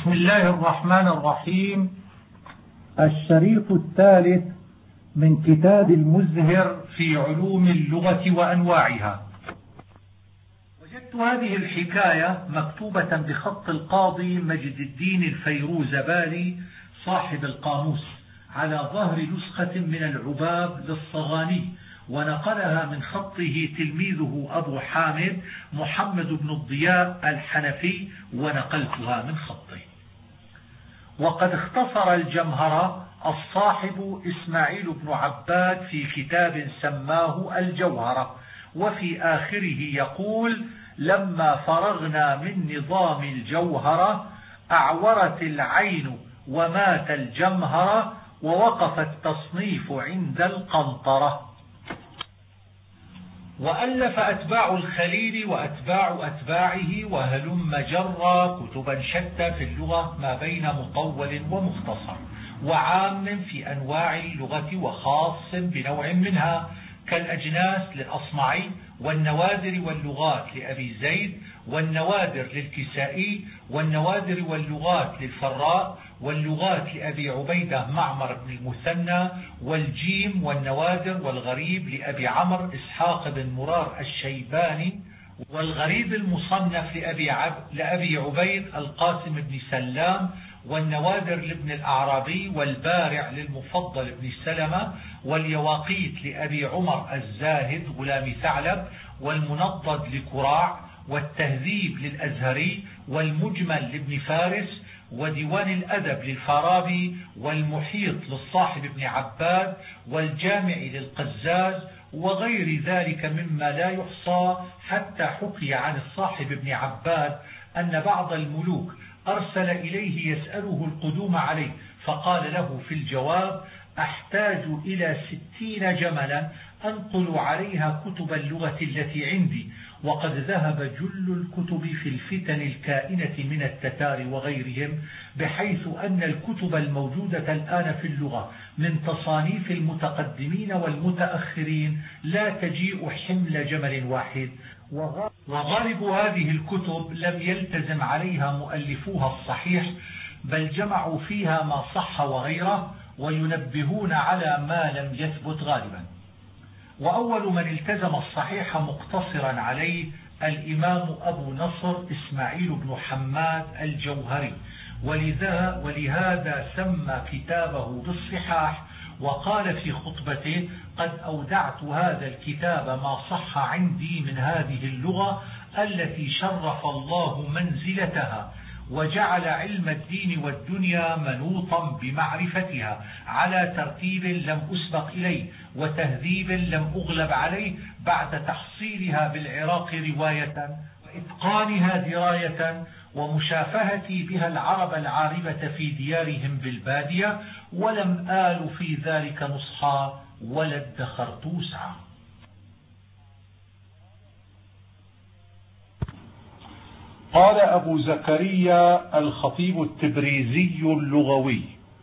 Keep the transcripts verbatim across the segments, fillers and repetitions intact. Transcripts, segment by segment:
بسم الله الرحمن الرحيم. الشريط الثالث من كتاب المزهر في علوم اللغة وأنواعها. وجدت هذه الحكاية مكتوبة بخط القاضي مجد الدين الفيروزبالي صاحب القاموس على ظهر نسخة من العباب للصغاني، ونقلها من خطه تلميذه أبو حامد محمد بن الضياء الحنفي، ونقلتها من خطه. وقد اختصر الجمهرة الصاحب إسماعيل بن عباد في كتاب سماه الجوهرة، وفي آخره يقول: لما فرغنا من نظام الجوهرة أعورت العين ومات الجمهرة، ووقف التصنيف عند القنطرة. وألف أتباع الخليل وأتباع أتباعه وهلم جرى كتبا شتى في اللغة ما بين مطول ومختصر وعام في أنواع اللغة وخاص بنوع منها، كالأجناس للأصمعي، والنوادر واللغات لأبي زيد، والنوادر للكسائي، والنوادر واللغات للفراء، واللغات لأبي عبيدة معمر بن المثنى، والجيم والنوادر والغريب لأبي عمرو إسحاق بن مرار الشيباني، والغريب المصنف لأبي, عب... لأبي عبيد القاسم بن سلام، والنوادر لابن الأعرابي، والبارع للمفضل بن سلمة، واليواقيت لأبي عمر الزاهد غلام ثعلب، والمنضد لكراع، والتهذيب للأزهري، والمجمل لابن فارس، وديوان الأدب للفارابي، والمحيط للصاحب بن عباد، والجامع للقزاز، وغير ذلك مما لا يحصى. حتى حكي عن الصاحب بن عباد أن بعض الملوك أرسل إليه يسأله القدوم عليه، فقال له في الجواب: أحتاج إلى ستين جملا أنقل عليها كتب اللغة التي عندي، وقد ذهب جل الكتب في الفتن الكائنة من التتار وغيرهم، بحيث أن الكتب الموجودة الآن في اللغة من تصانيف المتقدمين والمتأخرين لا تجيء حمل جمل واحد، وغالب هذه الكتب لم يلتزم عليها مؤلفوها الصحيح، بل جمعوا فيها ما صح وغيره، وينبهون على ما لم يثبت غالبا. وأول من التزم الصحيح مقتصرا عليه الإمام أبو نصر إسماعيل بن حماد الجوهري، ولذا ولهذا سمى كتابه بالصحاح، وقال في خطبته: قد أودعت هذا الكتاب ما صح عندي من هذه اللغة التي شرف الله منزلتها، وجعل علم الدين والدنيا منوطا بمعرفتها على ترتيب لم أسبق إليه، وتهذيب لم أغلب عليه، بعد تحصيلها بالعراق رواية وإتقانها دراية، ومشافهتي بها العرب العاربة في ديارهم بالبادية، ولم آل في ذلك نصحا ولا ادخرت وسعا. قال أبو زكريا الخطيب التبريزي اللغوي: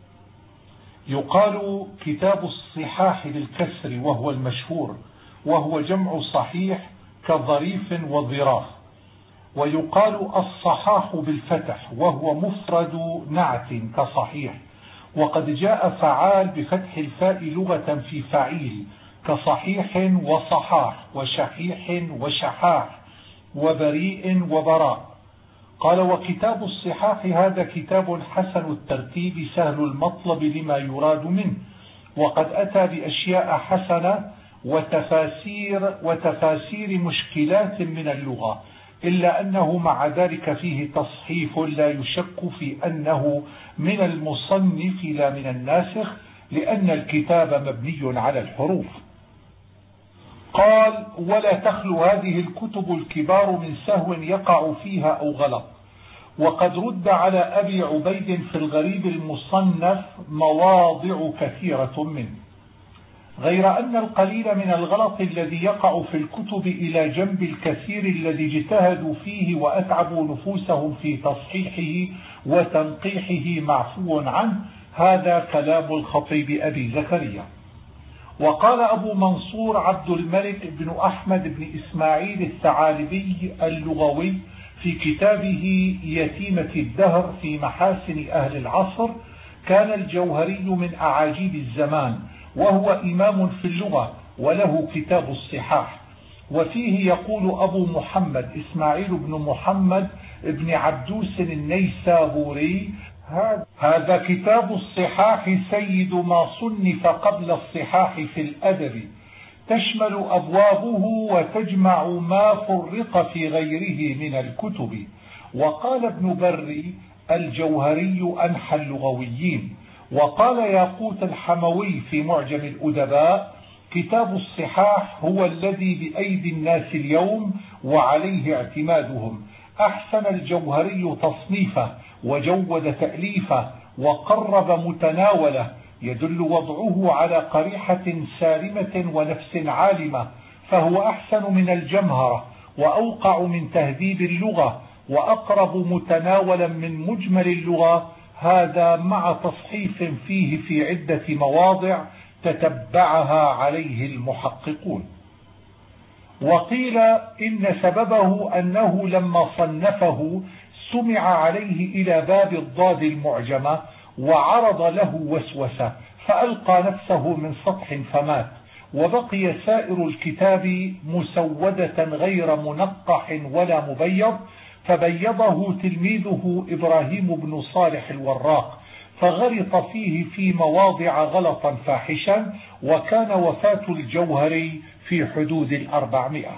يقال كتاب الصحاح بالكسر وهو المشهور، وهو جمع صحيح كظريف وظراف، ويقال الصحاح بالفتح وهو مفرد نعت كصحيح، وقد جاء فعال بفتح الفاء لغة في فعيل كصحيح وصحاح وشحيح وشحاح وبريء وبراء. قال: وكتاب الصحاح هذا كتاب حسن الترتيب سهل المطلب لما يراد منه، وقد أتى بأشياء حسنة وتفاسير, وتفاسير مشكلات من اللغة، إلا أنه مع ذلك فيه تصحيف لا يشك في أنه من المصنف لا من الناسخ، لأن الكتاب مبني على الحروف. قال: ولا تخلو هذه الكتب الكبار من سهو يقع فيها أو غلط، وقد رد على أبي عبيد في الغريب المصنف مواضع كثيرة منه، غير أن القليل من الغلط الذي يقع في الكتب إلى جنب الكثير الذي اجتهدوا فيه وأتعبوا نفوسهم في تصحيحه وتنقيحه معفو عنه. هذا كلام الخطيب أبي زكريا. وقال أبو منصور عبد الملك بن أحمد بن إسماعيل الثعالبي اللغوي في كتابه يتيمة الدهر في محاسن أهل العصر: كان الجوهري من أعاجيب الزمان، وهو إمام في اللغة، وله كتاب الصحاح. وفيه يقول أبو محمد إسماعيل بن محمد بن عبدوس النيسابوري: هذا كتاب الصحاح سيد ما صنف قبل الصحاح في الأدب، تشمل أبوابه وتجمع ما فرق في غيره من الكتب. وقال ابن بري: الجوهري أنحى اللغويين. وقال ياقوت الحموي في معجم الأدباء: كتاب الصحاح هو الذي بأيدي الناس اليوم وعليه اعتمادهم. أحسن الجوهري تصنيفه وجود تأليفه وقرب متناوله، يدل وضعه على قريحة سالمة ونفس عالمة، فهو أحسن من الجمهرة وأوقع من تهذيب اللغة وأقرب متناولا من مجمل اللغة، هذا مع تصحيف فيه في عدة مواضع تتبعها عليه المحققون. وقيل إن سببه أنه لما صنفه سمع عليه إلى باب الضاد المعجمة وعرض له وسوسة فألقى نفسه من سطح فمات، وبقي سائر الكتاب مسودة غير منقح ولا مبيض، فبيضه تلميذه إبراهيم بن صالح الوراق، فغلط فيه في مواضع غلطا فاحشا، وكان وفاة الجوهري في حدود الأربعمائة.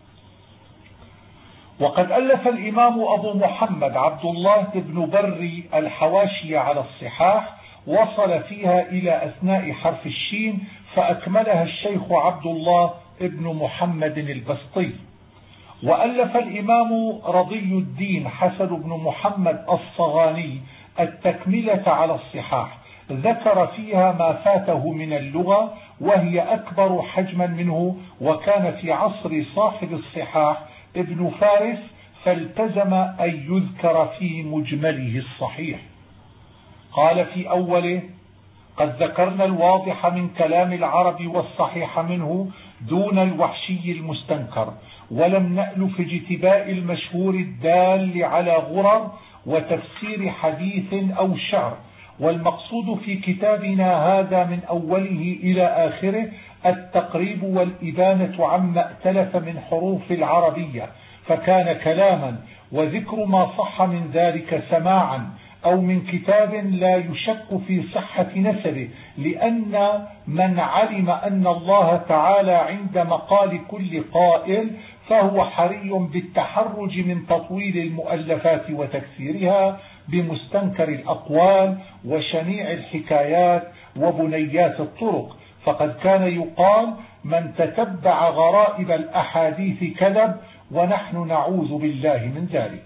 وقد ألف الإمام أبو محمد عبد الله بن بري الحواشي على الصحاح، وصل فيها إلى أثناء حرف الشين، فأكملها الشيخ عبد الله بن محمد البسطي. وألف الإمام رضي الدين حسن بن محمد الصغاني التكملة على الصحاح، ذكر فيها ما فاته من اللغة، وهي أكبر حجما منه، وكان في عصر صاحب الصحاح ابن فارس، فالتزم أن يذكر في مجمله الصحيح. قال في أوله: قد ذكرنا الواضح من كلام العرب والصحيح منه دون الوحشي المستنكر، ولم نألف اجتباء المشهور الدال على غرر وتفسير حديث أو شعر، والمقصود في كتابنا هذا من أوله إلى آخره التقريب والإبانة عما ائتلف من حروف العربية، فكان كلاما، وذكر ما صح من ذلك سماعا أو من كتاب لا يشك في صحة نسبه، لأن من علم أن الله تعالى عند مقال كل قائل فهو حري بالتحرج من تطويل المؤلفات وتكسيرها بمستنكر الأقوال وشنيع الحكايات وبنيات الطرق، فقد كان يقال: من تتبع غرائب الأحاديث كذب، ونحن نعوذ بالله من ذلك.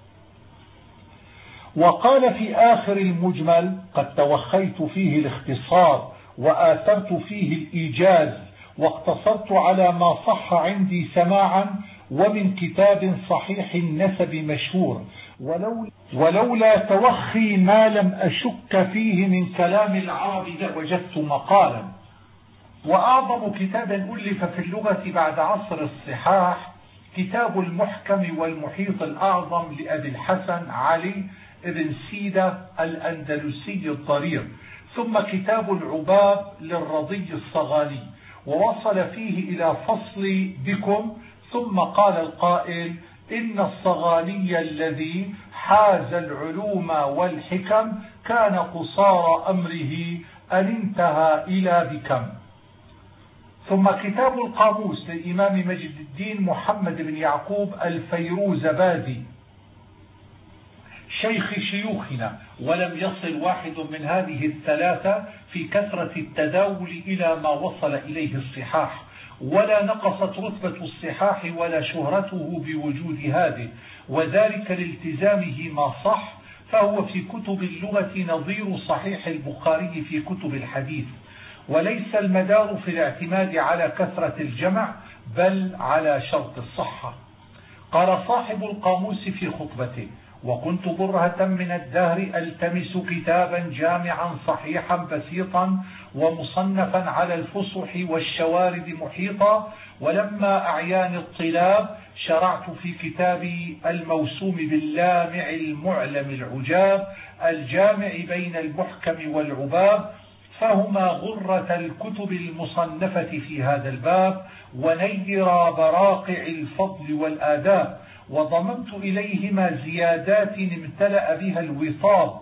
وقال في آخر المجمل: قد توخيت فيه الاختصار وآثرت فيه الإيجاز، واقتصرت على ما صح عندي سماعا ومن كتاب صحيح النسب مشهور، ولو ولولا توخي ما لم أشك فيه من كلام العرب لوجدت مقالا. وأعظم كتاب ألف في اللغة بعد عصر الصحاح كتاب المحكم والمحيط الأعظم لأبي الحسن علي ابن سيدة الأندلسي الضرير، ثم كتاب العباب للرضي الصغاني، ووصل فيه إلى فصل بكم، ثم قال القائل: إن الصغاني الذي حاز العلوم والحكم كان قصار أمره أن انتهى إلى بكم. ثم كتاب القاموس للإمام مجد الدين محمد بن يعقوب الفيروزبادي شيخ شيوخنا، ولم يصل واحد من هذه الثلاثة في كثرة التداول إلى ما وصل إليه الصحاح، ولا نقصت رتبة الصحاح ولا شهرته بوجود هذه، وذلك لالتزامه ما صح، فهو في كتب اللغة نظير صحيح البخاري في كتب الحديث، وليس المدار في الاعتماد على كثرة الجمع بل على شرط الصحة. قال صاحب القاموس في خطبته: وكنت برهة من الدهر ألتمس كتابا جامعا صحيحا بسيطا ومصنفا على الفصح والشوارد محيطا، ولما أعياني الطلاب شرعت في كتابي الموسوم باللامع المعلم العجاب الجامع بين المحكم والعباب، فهما غرة الكتب المصنفة في هذا الباب ونير براقع الفضل والآداب، وضممت إليهما زيادات امتلأ بها الوطاب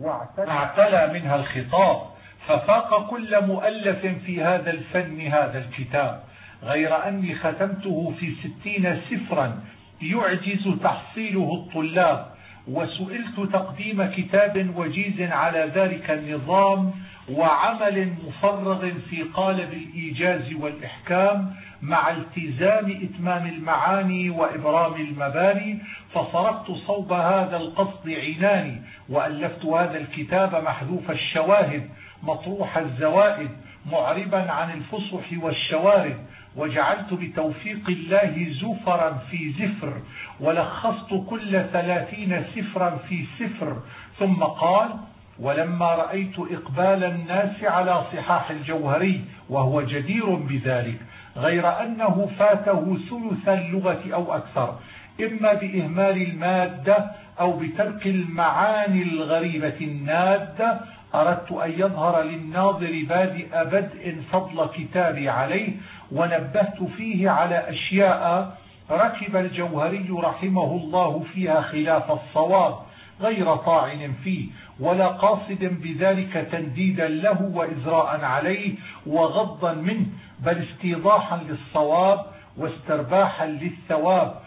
واعتلى منها الخطاب، ففاق كل مؤلف في هذا الفن هذا الكتاب، غير أني ختمته في ستين سفرا يعجز تحصيله الطلاب، وسئلت تقديم كتاب وجيز على ذلك النظام وعمل مفرغ في قالب الإيجاز والإحكام مع التزام إتمام المعاني وإبرام المباني، فصرفت صوب هذا القصد عناني، وألفت هذا الكتاب محذوف الشواهد مطروح الزوائد معربا عن الفصح والشوارد، وجعلت بتوفيق الله زفرا في زفر، ولخصت كل ثلاثين سفرا في سفر. ثم قال: ولما رأيت إقبال الناس على صحاح الجوهري وهو جدير بذلك، غير أنه فاته ثلث اللغة أو أكثر، إما بإهمال المادة أو بترك المعاني الغريبة النادة، أردت أن يظهر للناظر بادئ بدء فضل كتابي عليه، ونبهت فيه على أشياء ركب الجوهري رحمه الله فيها خلاف الصواب، غير طاعن فيه ولا قاصد بذلك تنديدا له وإزراء عليه وغضا منه، بل استيضاحا للصواب واسترباحا للثواب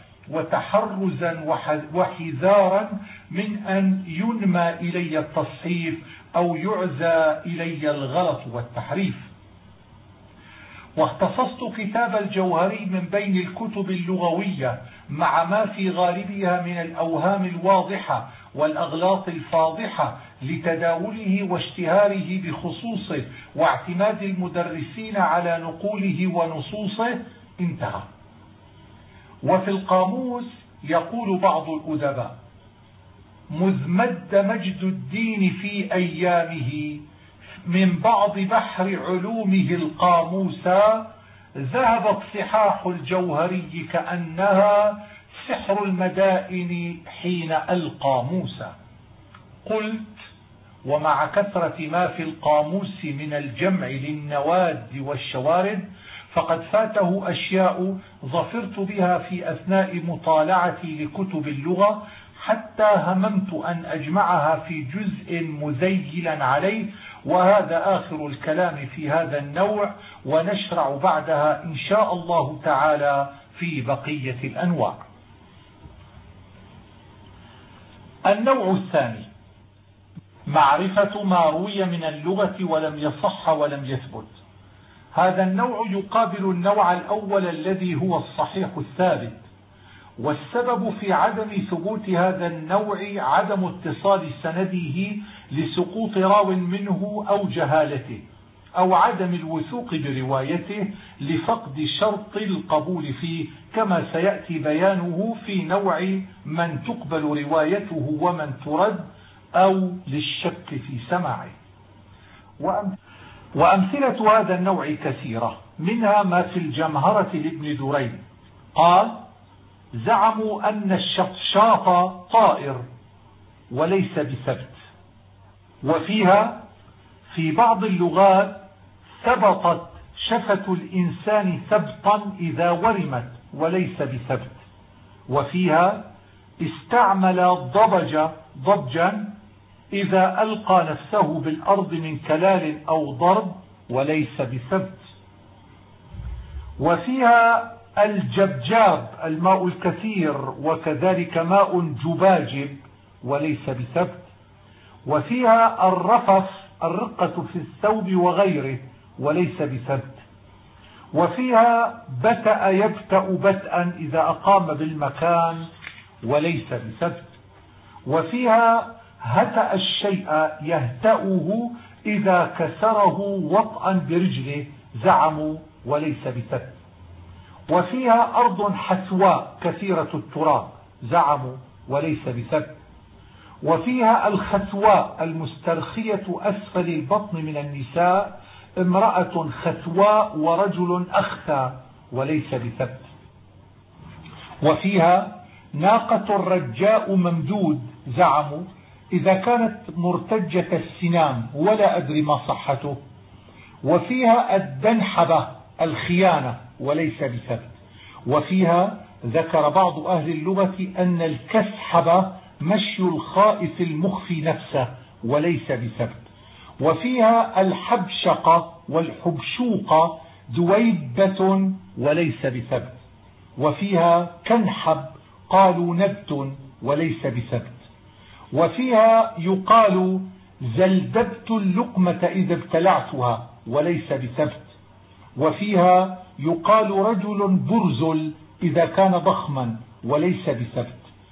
وتحرزا وحذارا من أن ينمى إلي التصحيف أو يعزى إلي الغلط والتحريف. واختصصت كتاب الجوهري من بين الكتب اللغوية مع ما في غالبها من الأوهام الواضحة والأغلاط الفاضحة لتداوله واشتهاره بخصوصه واعتماد المدرسين على نقوله ونصوصه. انتهى. وفي القاموس يقول بعض الأدباء: مذ مد مجد الدين في أيامه من بعض بحر علومه القاموسا، ذهبت صحاح الجوهري كأنها سحر المدائن حين القاموسا. قلت: ومع كثرة ما في القاموس من الجمع للنواد والشوارد فقد فاته أشياء ظفرت بها في أثناء مطالعتي لكتب اللغة، حتى هممت أن أجمعها في جزء مذيلا عليه، وهذا آخر الكلام في هذا النوع، ونشرع بعدها إن شاء الله تعالى في بقية الأنواع. النوع الثاني: معرفة ما روي من اللغة ولم يصح ولم يثبت. هذا النوع يقابل النوع الأول الذي هو الصحيح الثابت، والسبب في عدم ثبوت هذا النوع عدم اتصال سنده لسقوط راو منه أو جهالته، أو عدم الوثوق بروايته لفقد شرط القبول فيه، كما سيأتي بيانه في نوع من تقبل روايته ومن ترد، أو للشك في سماعه. وأمثلة هذا النوع كثيرة، منها ما في الجمهرة لابن دريد قال: زعموا أن الشطشاط طائر وليس بثبت. وفيها: في بعض اللغات ثبتت شفة الإنسان ثبتا إذا ورمت وليس بثبت. وفيها: استعمل ضبج ضبجا إذا ألقى نفسه بالأرض من كلال أو ضرب وليس بثبت. وفيها: الجبجاب الماء الكثير، وكذلك ماء جباجب وليس بثبت. وفيها: الرفف الرقة في الثوب وغيره وليس بثبت. وفيها: بتأ يبتأ بتأ إذا أقام بالمكان وليس بثبت. وفيها: هتأ الشيء يهتأه إذا كسره وطئا برجله، زعموا وليس بثبت. وفيها: أرض حثواء كثيرة التراب، زعموا وليس بثبت. وفيها الخثواء المسترخية أسفل البطن من النساء امرأة خثواء ورجل أخثى وليس بثبت. وفيها ناقة رجاء ممدود زعموا إذا كانت مرتجة السنام ولا أدري ما صحته. وفيها الدنحبة الخيانة وليس بثبت. وفيها ذكر بعض أهل اللغة أن الكسحبة مشي الخائف المخفي نفسه وليس بثبت. وفيها الحبشقة والحبشوقة دويبة وليس بثبت. وفيها كنحب قالوا نبت وليس بثبت. وفيها يقال زلدبت اللقمة إذا ابتلعتها وليس بثبت. وفيها يقال رجل برزل إذا كان ضخما وليس بثبت.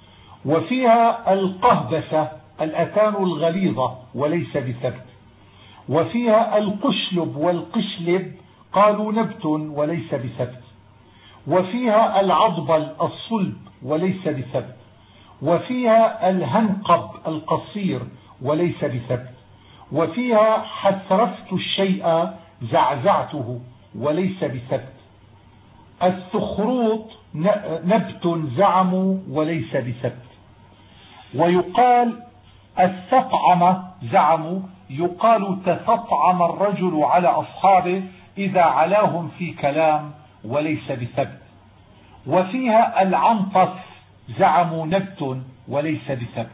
وفيها القهبسة الأتان الغليظة وليس بثبت. وفيها القشلب والقشلب قالوا نبت وليس بثبت. وفيها العضبل الصلب وليس بثبت. وفيها الهنقب القصير وليس بثبت. وفيها حسرفت الشيء زعزعته وليس بثبت. الثخروط نبت زعموا وليس بثبت. ويقال الثطعم زعموا يقال تفطعم الرجل على أصحابه إذا علاهم في كلام وليس بثبت. وفيها العنطس زعموا نبت وليس بثبت.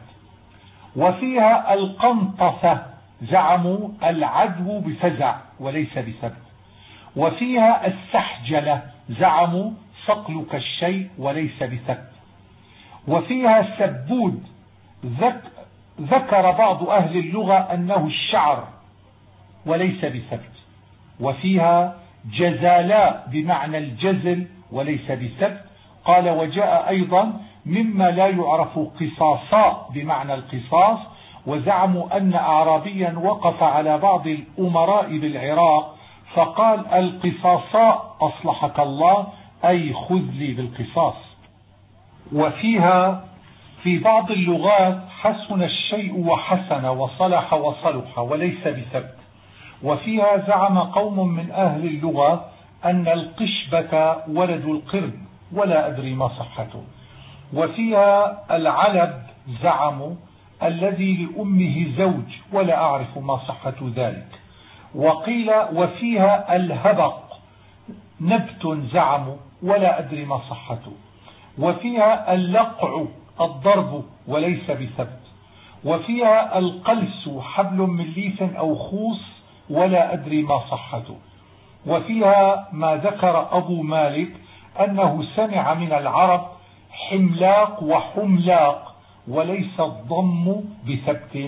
وفيها القنطسة زعموا العدو بفزع وليس بثبت. وفيها السحجلة زعموا صقلك الشيء وليس بثبت. وفيها سبود ذكر بعض أهل اللغة أنه الشعر وليس بثبت. وفيها جزالاء بمعنى الجزل وليس بثبت. قال وجاء أيضا مما لا يعرف قصاصاء بمعنى القصاص. وزعموا أن أعرابيا وقف على بعض الأمراء بالعراق فقال القصاصاء أصلحك الله أي خذ لي بالقصاص. وفيها في بعض اللغات حسن الشيء وحسن وصلح وصلح وليس بثبت. وفيها زعم قوم من أهل اللغة أن القشبة ولد القرد ولا أدري ما صحته. وفيها العلب زعموا الذي لأمه زوج ولا أعرف ما صحة ذلك. وقيل وفيها الهبق نبت زعموا ولا أدري ما صحته. وفيها اللقع الضرب وليس بثبت. وفيها القلس حبل من ليف أو خوص ولا أدري ما صحته. وفيها ما ذكر أبو مالك أنه سمع من العرب حملاق وحملاق وليس الضم بثبت.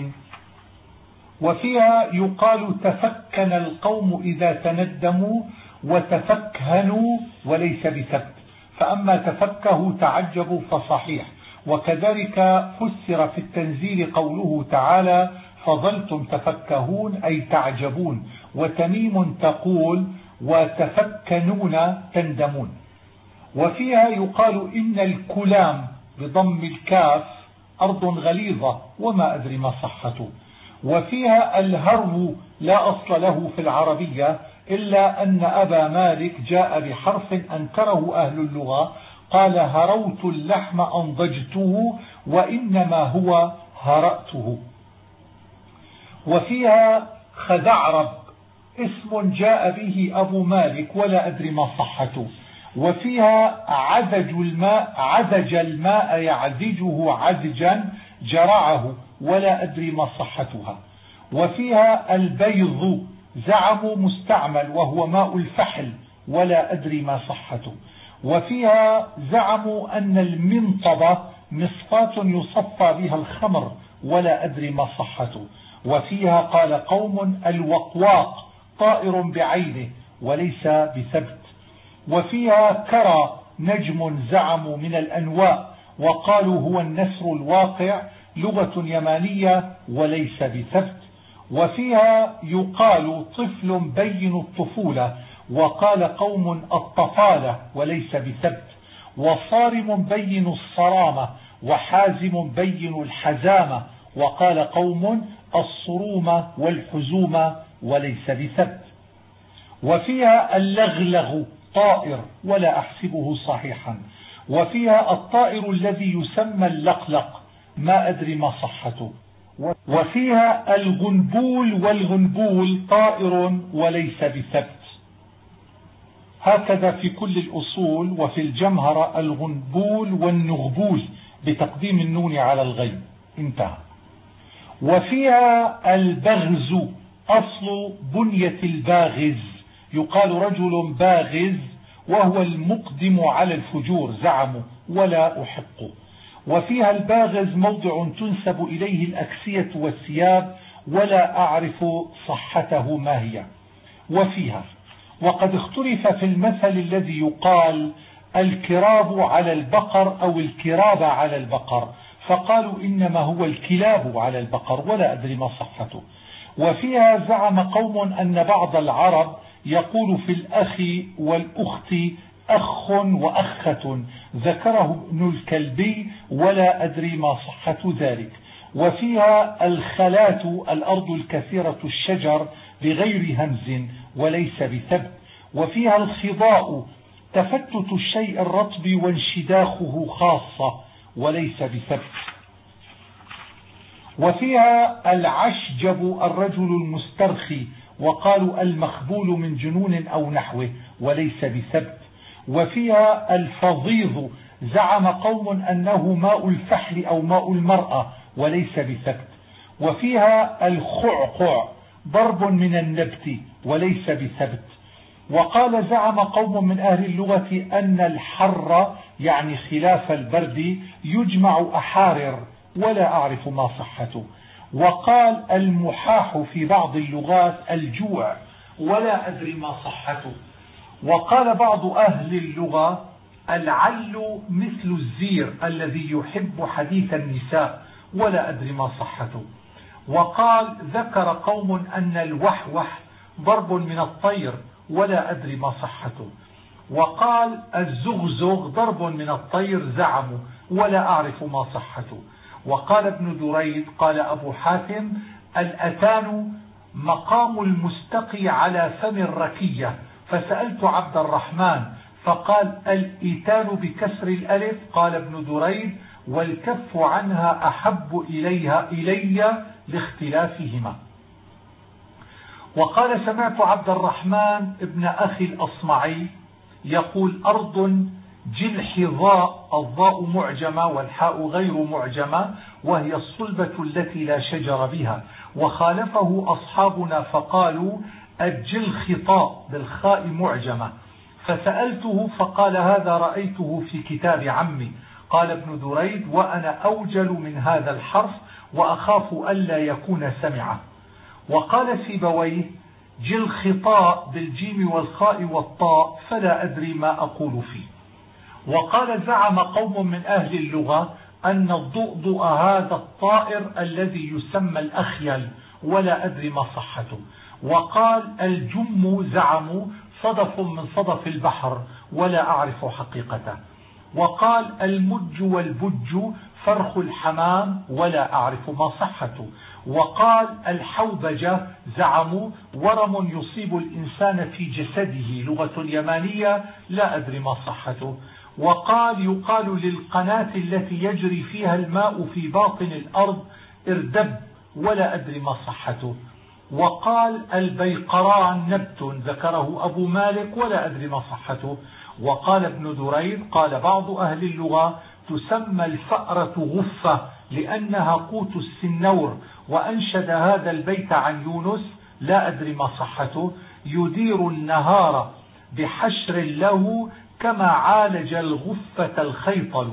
وفيها يقال تفكن القوم إذا تندموا وتفكهنوا وليس بثبت. فأما تفكهوا تعجبوا فصحيح. وكذلك فسر في التنزيل قوله تعالى فظلتم تفكهون أي تعجبون. وتميم تقول وتفكنون تندمون. وفيها يقال إن الكلام بضم الكاف أرض غليظة وما أدري ما صحته. وفيها الهرو لا أصل له في العربية إلا أن أبا مالك جاء بحرف أنكره أهل اللغة قال هروت اللحم أنضجته وإنما هو هرأته. وفيها خذعرب اسم جاء به أبو مالك ولا أدري ما صحته. وفيها عذج الماء عذج الماء يعذجه عذجا جرعه ولا أدري ما صحتها. وفيها البيض زعموا مستعمل وهو ماء الفحل ولا أدري ما صحته. وفيها زعموا أن المنطبة مصفاة يصفى بها الخمر ولا أدري ما صحته. وفيها قال قوم الوقواق طائر بعينه وليس بثبت. وفيها كرى نجم زعموا من الأنواء وقالوا هو النسر الواقع لغة يمانية وليس بثبت. وفيها يقال طفل بين الطفولة وقال قوم الطفالة وليس بثبت. وصارم بين الصرامة وحازم بين الحزامة وقال قوم الصروم والحزوم وليس بثبت. وفيها اللغلغ طائر ولا أحسبه صحيحا. وفيها الطائر الذي يسمى اللقلق ما أدري ما صحته. وفيها الغنبول والغنبول طائر وليس بثبت. هكذا في كل الأصول. وفي الجمهرة الغنبول والنغبول بتقديم النون على الغين. انتهى. وفيها البغز أصل بنية الباغز، يقال رجل باغز وهو المقدم على الفجور زعموا ولا أحق. وفيها الباغز موضع تنسب إليه الأكسية والثياب ولا أعرف صحته ما هي. وفيها وقد اختلف في المثل الذي يقال الكراب على البقر أو الكراب على البقر، فقالوا إنما هو الكلاب على البقر ولا أدري ما صحته. وفيها زعم قوم أن بعض العرب يقول في الأخ والأخت أخ وأخة، ذكره ابن الكلبي ولا أدري ما صحة ذلك. وفيها الخلات الأرض الكثيرة الشجر بغير همز وليس بثبت. وفيها الخضاء تفتت الشيء الرطب وانشداخه خاصة وليس بثبت. وفيها العشجب الرجل المسترخي، وقالوا المخبول من جنون أو نحوه وليس بثبت. وفيها الفضيض زعم قوم أنه ماء الفحل أو ماء المرأة وليس بثبت. وفيها الخعقع ضرب من النبت وليس بثبت. وقال زعم قوم من أهل اللغة أن الحر يعني خلاف البرد يجمع أحارر ولا أعرف ما صحته. وقال المحاح في بعض اللغات الجوع ولا أدري ما صحته. وقال بعض أهل اللغة العل مثل الزير الذي يحب حديث النساء ولا أدري ما صحته. وقال ذكر قوم أن الوحوح ضرب من الطير ولا أدري ما صحته. وقال الزغزغ ضرب من الطير زعموا ولا أعرف ما صحته. وقال ابن دريد قال أبو حاتم الأتان مقام المستقي على فم الركية، فسألت عبد الرحمن فقال الإتان بكسر الألف. قال ابن دريد والكف عنها أحب إليها إلي لاختلافهما. وقال سمعت عبد الرحمن ابن أخي الأصمعي يقول أرض جلح ضاء، الضاء معجمة والحاء غير معجمة وهي الصلبة التي لا شجر بها. وخالفه أصحابنا فقالوا الجلخطاء بالخاء معجمة. فسألته فقال هذا رأيته في كتاب عمي. قال ابن دريد وأنا أوجل من هذا الحرف وأخاف ألا يكون سمعه. وقال سيبويه جلخطاء بالجيم والخاء والطاء فلا أدري ما أقول فيه. وقال زعم قوم من أهل اللغة أن الضؤضؤ هذا الطائر الذي يسمى الأخيل ولا أدري ما صحته. وقال الجم زعموا صدف من صدف البحر ولا أعرف حقيقته. وقال المج والبج فرخ الحمام ولا أعرف ما صحته. وقال الحوبجة زعموا ورم يصيب الإنسان في جسده لغة يمانية لا أدري ما صحته. وقال يقال للقناة التي يجري فيها الماء في باطن الأرض اردب ولا أدري ما صحته. وقال البيقران نبت ذكره أبو مالك ولا أدري ما صحته. وقال ابن دريد قال بعض أهل اللغة تسمى الفأرة غفة لأنها قوت السنور، وأنشد هذا البيت عن يونس لا أدري ما صحته يدير النهار بحشر له كما عالج الغفة الخيطل.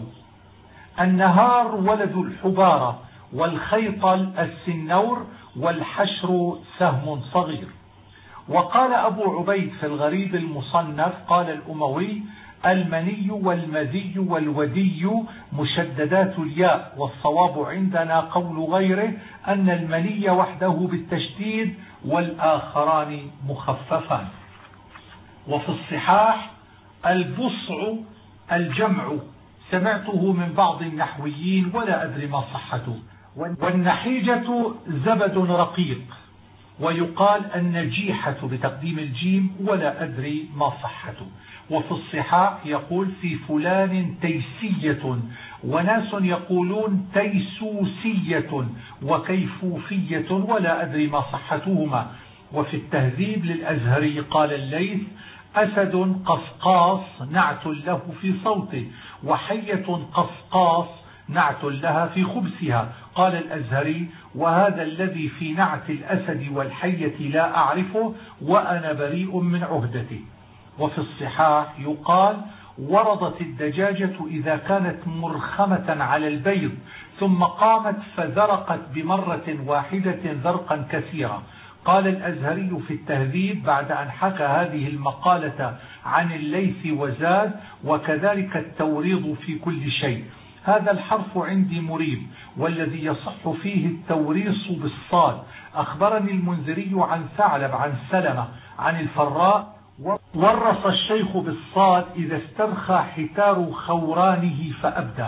النهار ولد الحبارة والخيطل السنور والحشر سهم صغير. وقال أبو عبيد في الغريب المصنف قال الأموي المني والمذي والودي مشددات الياء، والصواب عندنا قول غيره أن المني وحده بالتشديد والآخران مخففان. وفي الصحاح البصع الجمع سمعته من بعض النحويين ولا أدري ما صحته. والنحيجة زبد رقيق. ويقال النجيحة بتقديم الجيم ولا أدري ما صحته. وفي الصحاح يقول في فلان تيسية، وناس يقولون تيسوسية وكيفوفية ولا أدري ما صحتهما. وفي التهذيب للأزهري قال الليث أسد قصقاص نعت له في صوته، وحية قصقاص نعت لها في خبثها. قال الأزهري وهذا الذي في نعت الأسد والحية لا أعرفه وأنا بريء من عهدته. وفي الصحاح يقال وردت الدجاجة إذا كانت مرخمة على البيض ثم قامت فذرقت بمرة واحدة ذرقا كثيرا. قال الأزهري في التهذيب بعد أن حكى هذه المقالة عن الليث وزاد وكذلك التوريض في كل شيء. هذا الحرف عندي مريب، والذي يصح فيه التوريص بالصاد. أخبرني المنذري عن ثعلب عن سلمة عن الفراء ورص الشيخ بالصاد إذا استرخى حتار خورانه فأبدى.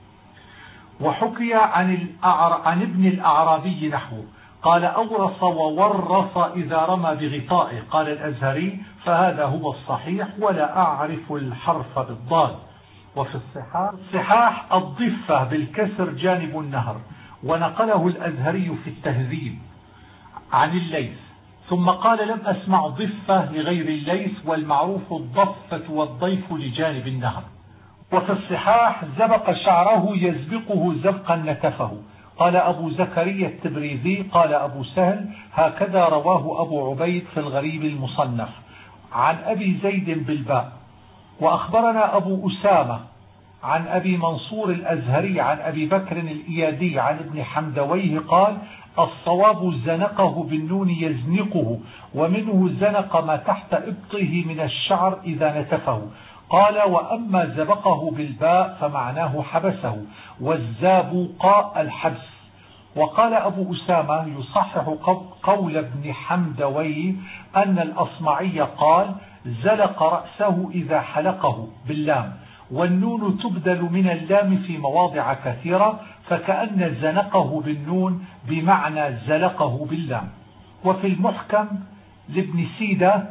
وحكي عن, عن ابن الأعرابي نحوه قال أورص وورص إذا رمى بغطائه. قال الأزهري فهذا هو الصحيح ولا أعرف الحرف بالضاد. وفي الصحاح الضفة بالكسر جانب النهر، ونقله الأزهري في التهذيب عن الليث. ثم قال لم أسمع ضفة لغير الليث، والمعروف الضفة والضيف لجانب النهر. وفي الصحاح زبق شعره يزبقه زبقا نتفه. قال أبو زكريا التبريزي قال أبو سهل هكذا رواه أبو عبيد في الغريب المصنف عن أبي زيد بالباء. وأخبرنا أبو أسامة عن أبي منصور الأزهري عن أبي بكر الإيادي عن ابن حمدويه قال الصواب زنقه بالنون يزنقه، ومنه زنق ما تحت إبطه من الشعر إذا نتفه. قال وأما زبقه بالباء فمعناه حبسه، والزابوق الحبس. وقال أبو أسامة يصحح قول ابن حمدويه أن الأصمعي قال زلق رأسه إذا حلقه باللام، والنون تبدل من اللام في مواضع كثيرة، فكأن زنقه بالنون بمعنى زلقه باللام. وفي المحكم لابن سيدة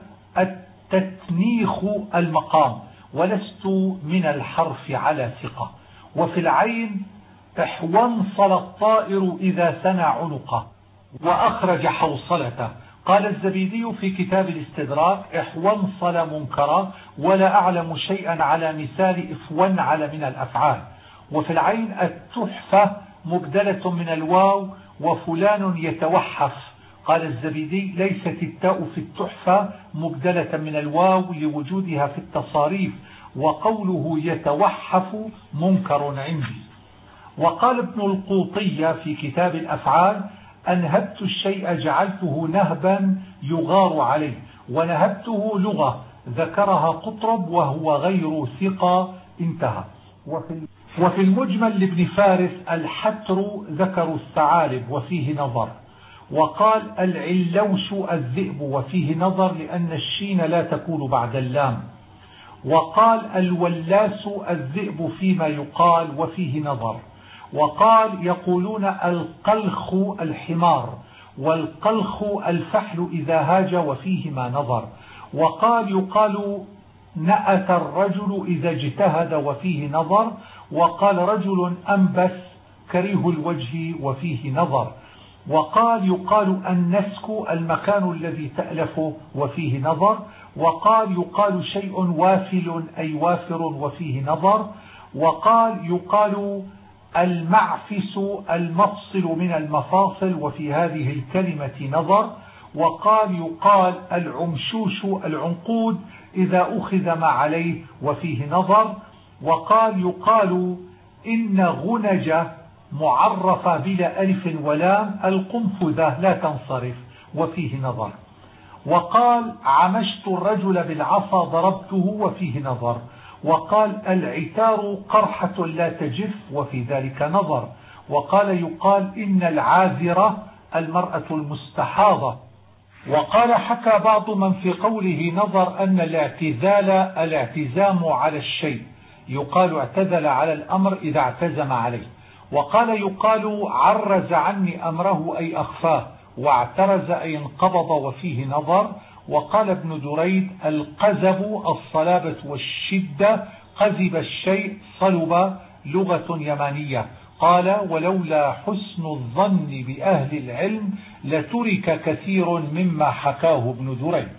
التتنيخ المقام ولست من الحرف على ثقة. وفي العين احوانصل الطائر إذا ثنى عنقه وأخرج حوصلته. قال الزبيدي في كتاب الاستدراك احوانصل منكرا ولا أعلم شيئا على مثال افون على من الأفعال. وفي العين التحفة مبدلة من الواو وفلان يتوحف. قال الزبيدي ليست التاء في التحفة مبدلة من الواو لوجودها في التصاريف، وقوله يتوحف منكر عندي. وقال ابن القوطية في كتاب الأفعال أنهبت الشيء جعلته نهبا يغار عليه، ونهبته لغة ذكرها قطرب وهو غير ثقة انتهى. وفي وفي المجمل لابن فارس الحتر ذكر الثعالب وفيه نظر. وقال العلوش الذئب وفيه نظر لأن الشين لا تكون بعد اللام. وقال الولاس الذئب فيما يقال وفيه نظر. وقال يقولون القلخ الحمار، والقلخ الفحل إذا هاج وفيهما نظر. وقال يقال نأت الرجل إذا اجتهد وفيه نظر. وقال رجل أنبس كريه الوجه وفيه نظر. وقال يقال النسك المكان الذي تألفه وفيه نظر. وقال يقال شيء وافل أي وافر وفيه نظر. وقال يقال المعفس المفصل من المفاصل وفي هذه الكلمة نظر. وقال يقال العمشوش العنقود إذا أخذ ما عليه وفيه نظر. وقال يقال إن غنج معرفة بلا ألف ولام القنفذة لا تنصرف وفيه نظر. وقال عمشت الرجل بالعصا ضربته وفيه نظر. وقال العتار قرحة لا تجف وفي ذلك نظر. وقال يقال إن العاذرة المرأة المستحاضة. وقال حكى بعض من في قوله نظر أن الاعتزال الاعتزام على الشيء، يقال اعتزل على الأمر إذا اعتزم عليه. وقال يقال عرز عني أمره أي أخفاه، واعترز أي انقبض وفيه نظر. وقال ابن دريد القزب الصلابة والشدة، قزب الشيء صلب، لغة يمانية. قال ولولا حسن الظن بأهل العلم لترك كثير مما حكاه ابن دريد.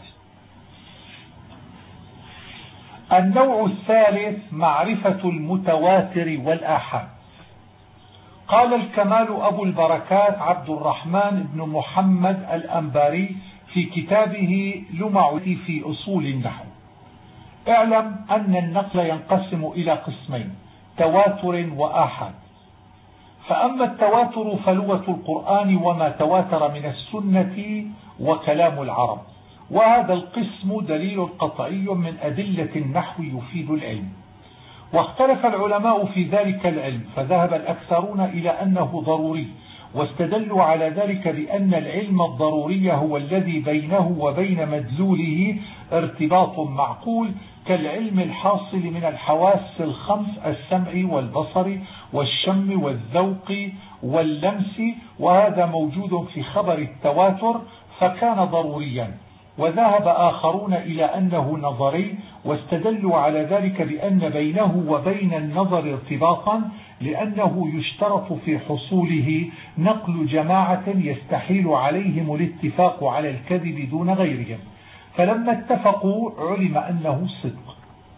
النوع الثالث معرفة المتواتر والآحاد. قال الكمال أبو البركات عبد الرحمن بن محمد الأنباري في كتابه لمع في أصول النحو: اعلم أن النقل ينقسم إلى قسمين: تواتر وآحاد. فأما التواتر فلغة القرآن وما تواتر من السنة وكلام العرب، وهذا القسم دليل قطعي من أدلة النحو يفيد العلم. واختلف العلماء في ذلك العلم، فذهب الأكثرون إلى أنه ضروري، واستدلوا على ذلك بأن العلم الضروري هو الذي بينه وبين مدلوله ارتباط معقول، كالعلم الحاصل من الحواس الخمس: السمع والبصر والشم والذوق واللمس، وهذا موجود في خبر التواتر فكان ضروريا. وذهب آخرون إلى أنه نظري، واستدلوا على ذلك بأن بينه وبين النظر ارتباطا، لأنه يشترط في حصوله نقل جماعة يستحيل عليهم الاتفاق على الكذب دون غيرهم، فلما اتفقوا علم أنه صدق.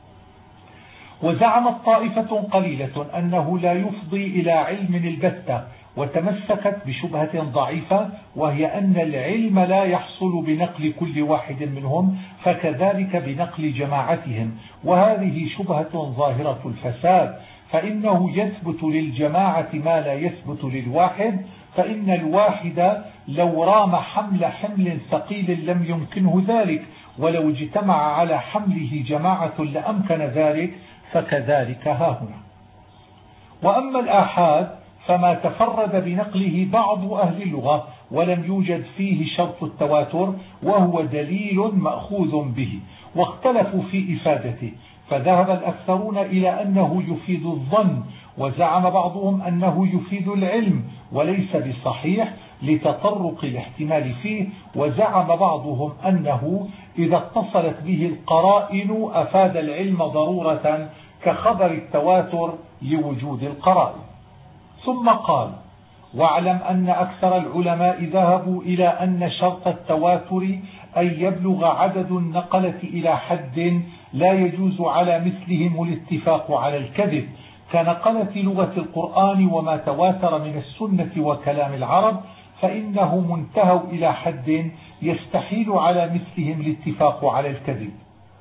وزعمت طائفة قليلة أنه لا يفضي إلى علم البتة، وتمسكت بشبهة ضعيفة، وهي أن العلم لا يحصل بنقل كل واحد منهم، فكذلك بنقل جماعتهم، وهذه شبهة ظاهرة الفساد، فإنه يثبت للجماعة ما لا يثبت للواحد، فإن الواحد لو رام حمل حمل ثقيل لم يمكنه ذلك، ولو اجتمع على حمله جماعة لأمكن ذلك، فكذلك هاهنا. وأما الآحاد فما تفرد بنقله بعض أهل اللغة ولم يوجد فيه شرط التواتر، وهو دليل مأخوذ به، واختلفوا في إفادته، فذهب الأكثرون إلى أنه يفيد الظن، وزعم بعضهم أنه يفيد العلم وليس بصحيح لتطرق الاحتمال فيه، وزعم بعضهم أنه إذا اتصلت به القرائن أفاد العلم ضرورة كخبر التواتر لوجود القرائن. ثم قال: واعلم أن أكثر العلماء ذهبوا إلى أن شرط التواتر أن يبلغ عدد النقلة إلى حد لا يجوز على مثلهم الاتفاق على الكذب، كنقلة لغة القرآن وما تواتر من السنة وكلام العرب، فإنه منتهى إلى حد يستحيل على مثلهم الاتفاق على الكذب.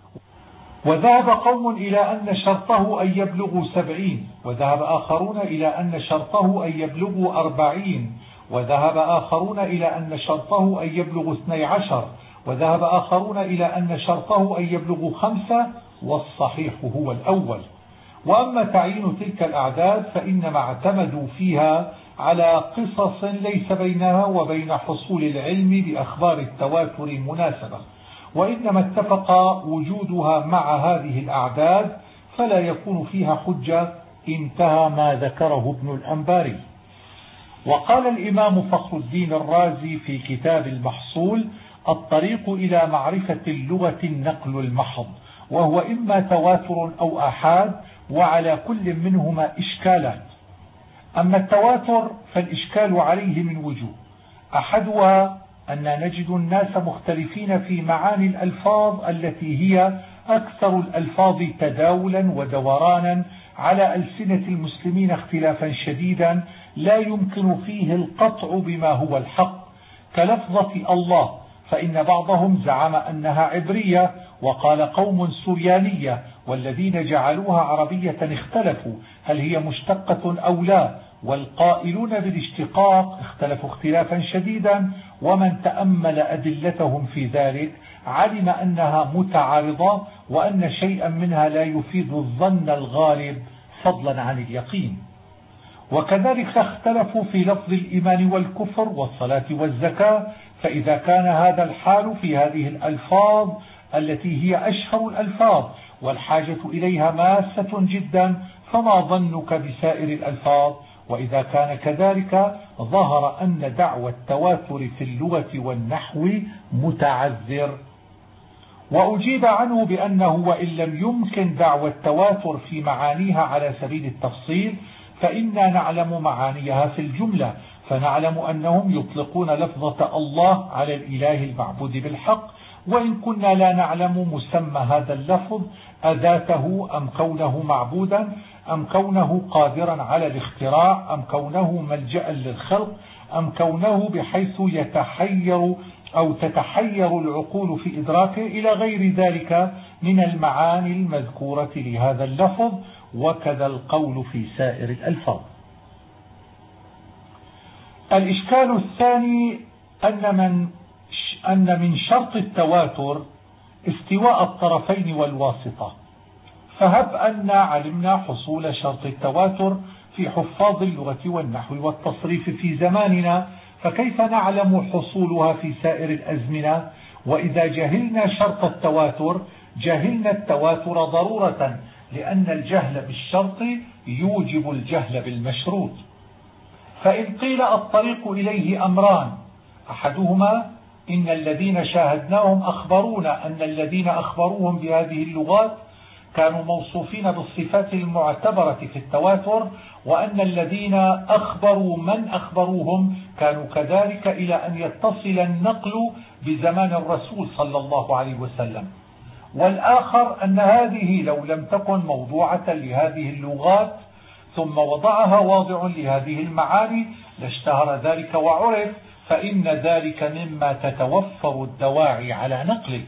وذهب قوم إلى أن شرطه أن يبلغوا سبعين، وذهب آخرون إلى أن شرطه أن يبلغوا أربعين، وذهب آخرون إلى أن شرطه أن يبلغوا اثني عشر، وذهب آخرون إلى أن شرطه أن يبلغوا خمسة، والصحيح هو الأول. وأما تعيين تلك الأعداد فإنما اعتمدوا فيها على قصص ليس بينها وبين حصول العلم بأخبار التواتر مناسبة، وإنما اتفق وجودها مع هذه الأعداد فلا يكون فيها حجة. انتهى ما ذكره ابن الأنباري. وقال الإمام فخر الدين الرازي في كتاب المحصول: الطريق إلى معرفة اللغة النقل المحض، وهو إما تواتر أو آحاد، وعلى كل منهما إشكالات. أما التواتر فالإشكال عليه من وجوه: أحدها أن نجد الناس مختلفين في معاني الألفاظ التي هي أكثر الألفاظ تداولا ودورانا على ألسنة المسلمين اختلافا شديدا لا يمكن فيه القطع بما هو الحق، كلفظة الله، فإن بعضهم زعم أنها عبرية، وقال قوم سريانية، والذين جعلوها عربية اختلفوا هل هي مشتقة أو لا، والقائلون بالاشتقاق اختلفوا اختلافا شديدا، ومن تأمل أدلتهم في ذلك علم أنها متعارضة، وأن شيئا منها لا يفيد الظن الغالب فضلا عن اليقين. وكذلك اختلفوا في لفظ الإيمان والكفر والصلاة والزكاة، فإذا كان هذا الحال في هذه الألفاظ التي هي أشهر الألفاظ والحاجة إليها ماسة جدا، فما ظنك بسائر الألفاظ؟ وإذا كان كذلك ظهر أن دعوى التواتر في اللغة والنحو متعذر. وأجيب عنه بأنه وإن لم يمكن دعوى التواتر في معانيها على سبيل التفصيل فإنا نعلم معانيها في الجملة، فنعلم أنهم يطلقون لفظة الله على الإله المعبود بالحق، وإن كنا لا نعلم مسمى هذا اللفظ أذاته أم كونه معبودا أم كونه قادرا على الاختراع أم كونه ملجأ للخلق أم كونه بحيث يتحير أو تتحير العقول في إدراكه إلى غير ذلك من المعاني المذكورة لهذا اللفظ، وكذا القول في سائر الألفاظ. الإشكال الثاني أن من أن من شرط التواتر استواء الطرفين والواسطة، فهب أن علمنا حصول شرط التواتر في حفاظ اللغة والنحو والتصريف في زماننا، فكيف نعلم حصولها في سائر الأزمنة؟ وإذا جهلنا شرط التواتر جهلنا التواتر ضرورة، لأن الجهل بالشرط يوجب الجهل بالمشروط. فإن قيل الطريق إليه أمران، أحدهما إن الذين شاهدناهم أخبرونا أن الذين أخبروهم بهذه اللغات كانوا موصوفين بالصفات المعتبرة في التواتر، وأن الذين أخبروا من أخبروهم كانوا كذلك إلى أن يتصل النقل بزمان الرسول صلى الله عليه وسلم. والآخر أن هذه لو لم تكن موضوعة لهذه اللغات ثم وضعها واضع لهذه المعاني لاشتهر ذلك وعرف، فإن ذلك مما تتوفر الدواعي على نقله.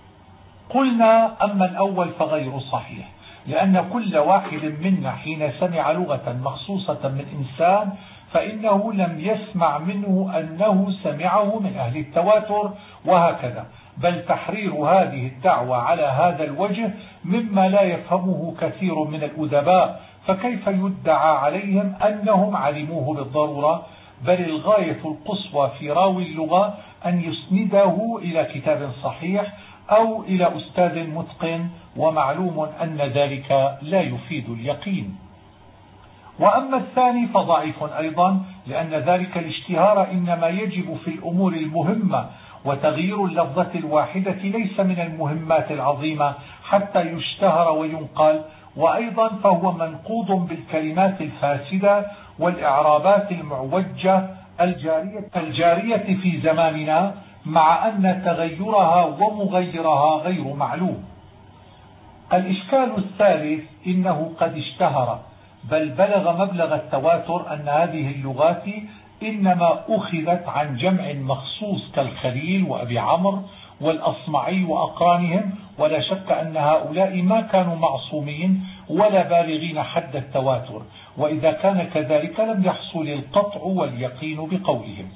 قلنا أما الأول فغير صحيح، لأن كل واحد منا حين سمع لغة مخصوصة من إنسان فإنه لم يسمع منه أنه سمعه من أهل التواتر وهكذا، بل تحرير هذه الدعوة على هذا الوجه مما لا يفهمه كثير من الأدباء، فكيف يدعى عليهم أنهم علموه بالضرورة؟ بل الغاية القصوى في راوي اللغة أن يسنده إلى كتاب صحيح أو إلى أستاذ متقن، ومعلوم أن ذلك لا يفيد اليقين. وأما الثاني فضعيف أيضا، لأن ذلك الاشتهار إنما يجب في الأمور المهمة، وتغيير اللفظة الواحدة ليس من المهمات العظيمة حتى يشتهر وينقل، وأيضا فهو منقوض بالكلمات الفاسدة والإعرابات المعوجة الجارية, الجارية في زماننا، مع أن تغيرها ومغيرها غير معلوم. الإشكال الثالث إنه قد اشتهر بل بلغ مبلغ التواتر أن هذه اللغات إنما أخذت عن جمع مخصوص كالخليل وأبي عمرو والأصمعي وأقرانهم، ولا شك أن هؤلاء ما كانوا معصومين ولا بالغين حد التواتر، وإذا كان كذلك لم يحصل القطع واليقين بقولهم.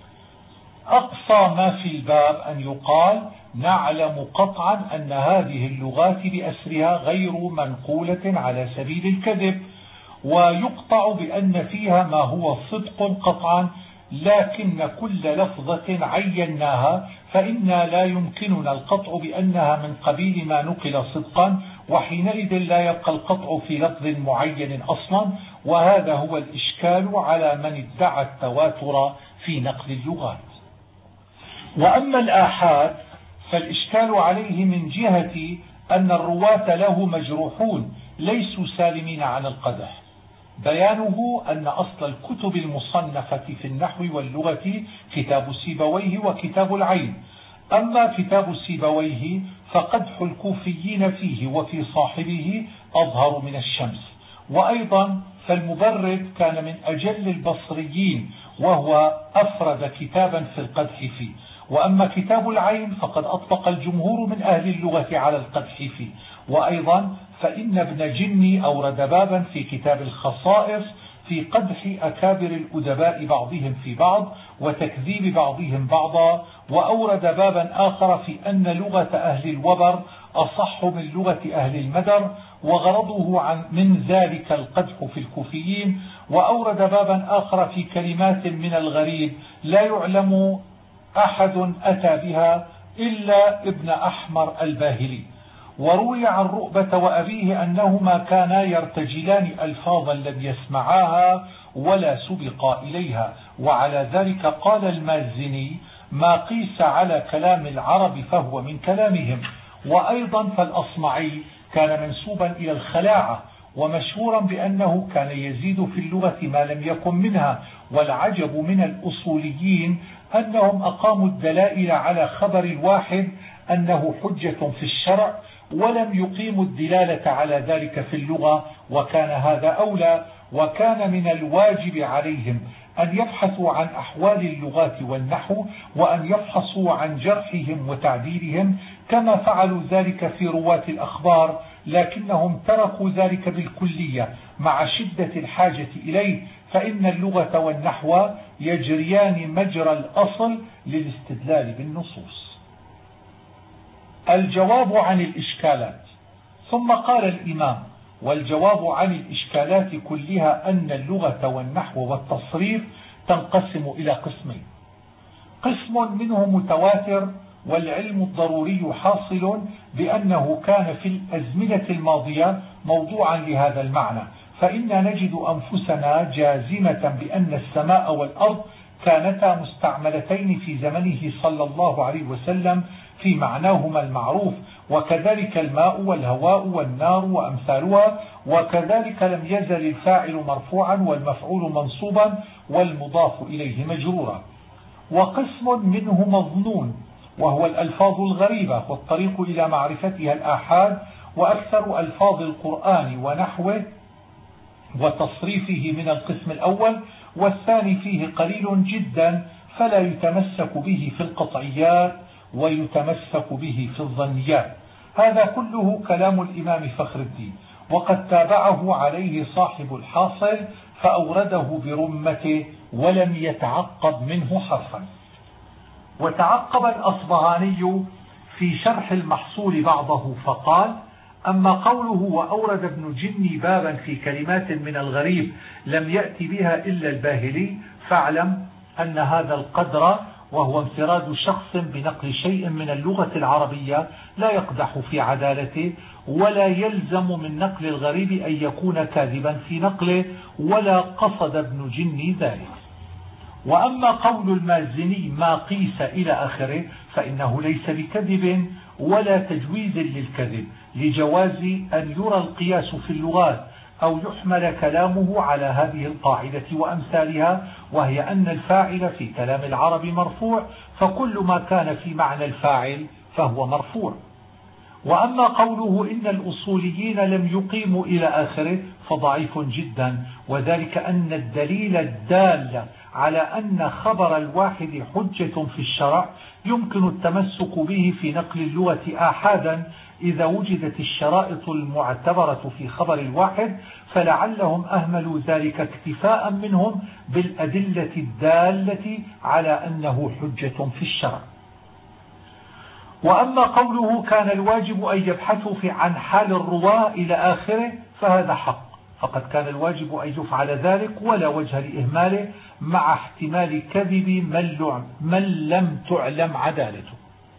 أقصى ما في الباب أن يقال نعلم قطعا أن هذه اللغات بأسرها غير منقولة على سبيل الكذب، ويقطع بأن فيها ما هو صدق قطعا، لكن كل لفظة عيناها فإنا لا يمكننا القطع بأنها من قبيل ما نقل صدقا، وحينئذ لا يبقى القطع في لفظ معين أصلا، وهذا هو الإشكال على من ادعى التواتر في نقل اللغات. وأما الآحاد فالإشكال عليه من جهة أن الرواة له مجروحون ليسوا سالمين عن القدح. بيانه أن أصل الكتب المصنفة في النحو واللغة كتاب سيبويه وكتاب العين، أما كتاب سيبويه فقدح الكوفيين فيه وفي صاحبه أظهر من الشمس، وأيضا فالمبرد كان من أجل البصريين وهو أفرد كتابا في القدح فيه، وأما كتاب العين فقد أطلق الجمهور من أهل اللغة على القدح فيه. وأيضا فإن ابن جني أورد بابا في كتاب الخصائص في قدح أكابر الأدباء بعضهم في بعض وتكذيب بعضهم بعضا، وأورد بابا آخر في أن لغة أهل الوبر أصح من لغة أهل المدر، وغرضه عن من ذلك القدح في الكوفيين، وأورد بابا آخر في كلمات من الغريب لا يعلم أحد أتى بها إلا ابن أحمر الباهلي، وروي عن رؤبة وأبيه أنهما كانا يرتجلان ألفاظا لم يسمعاها ولا سبقا إليها. وعلى ذلك قال المازني: ما قيس على كلام العرب فهو من كلامهم. وأيضا فالأصمعي كان منسوبا إلى الخلاعة، ومشهورا بأنه كان يزيد في اللغة ما لم يكن منها. والعجب من الأصوليين أنهم أقاموا الدلائل على خبر الواحد أنه حجة في الشرع، ولم يقيموا الدلالة على ذلك في اللغة، وكان هذا أولى. وكان من الواجب عليهم أن يبحثوا عن أحوال اللغات والنحو، وأن يفحصوا عن جرحهم وتعديلهم كما فعلوا ذلك في رواة الأخبار، لكنهم تركوا ذلك بالكلية مع شدة الحاجة إليه، فإن اللغة والنحو يجريان مجرى الأصل للاستدلال بالنصوص. الجواب عن الإشكالات. ثم قال الإمام: والجواب عن الإشكالات كلها أن اللغة والنحو والتصريف تنقسم إلى قسمين: قسم منه متواتر والعلم الضروري حاصل بأنه كان في الأزمنة الماضية موضوعا لهذا المعنى، فإن نجد أنفسنا جازمة بأن السماء والأرض كانتا مستعملتين في زمنه صلى الله عليه وسلم في معناهما المعروف، وكذلك الماء والهواء والنار وأمثالها، وكذلك لم يزل الفاعل مرفوعا والمفعول منصوبا والمضاف إليه مجرورا. وقسم منه مظنون وهو الألفاظ الغريبة، والطريق إلى معرفتها الآحاد، وأكثر ألفاظ القرآن ونحوه وتصريفه من القسم الأول، والثاني فيه قليل جدا فلا يتمسك به في القطعيات ويتمسك به في الظنيات. هذا كله كلام الإمام فخر الدين، وقد تابعه عليه صاحب الحاصل فأورده برمته ولم يتعقب منه حرفا. وتعقب الأصبهاني في شرح المحصول بعضه فقال: أما قوله وأورد ابن جني بابا في كلمات من الغريب لم يأتي بها إلا الباهلي، فاعلم أن هذا القدر وهو انفراد شخص بنقل شيء من اللغة العربية لا يقدح في عدالته، ولا يلزم من نقل الغريب أن يكون كاذبا في نقله، ولا قصد ابن جني ذلك. وأما قول المازني ما قيس إلى آخره فإنه ليس بكذب ولا تجويز للكذب، لجواز أن يرى القياس في اللغات أو يحمل كلامه على هذه القاعدة وأمثالها، وهي أن الفاعل في كلام العرب مرفوع، فكل ما كان في معنى الفاعل فهو مرفوع. وأما قوله إن الأصوليين لم يقيموا إلى آخره فضعيف جدا، وذلك أن الدليل الدال على أن خبر الواحد حجة في الشرع يمكن التمسك به في نقل اللغة آحادا إذا وجدت الشرائط المعتبرة في خبر الواحد، فلعلهم أهملوا ذلك اكتفاء منهم بالأدلة الدالة على أنه حجة في الشرع. وأما قوله كان الواجب أن يبحثوا في عن حال الرواة إلى آخره فهذا حق، فقد كان الواجب أن يفعل ذلك ولا وجه لإهماله، مع احتمال كذب من لم تعلم عدالته.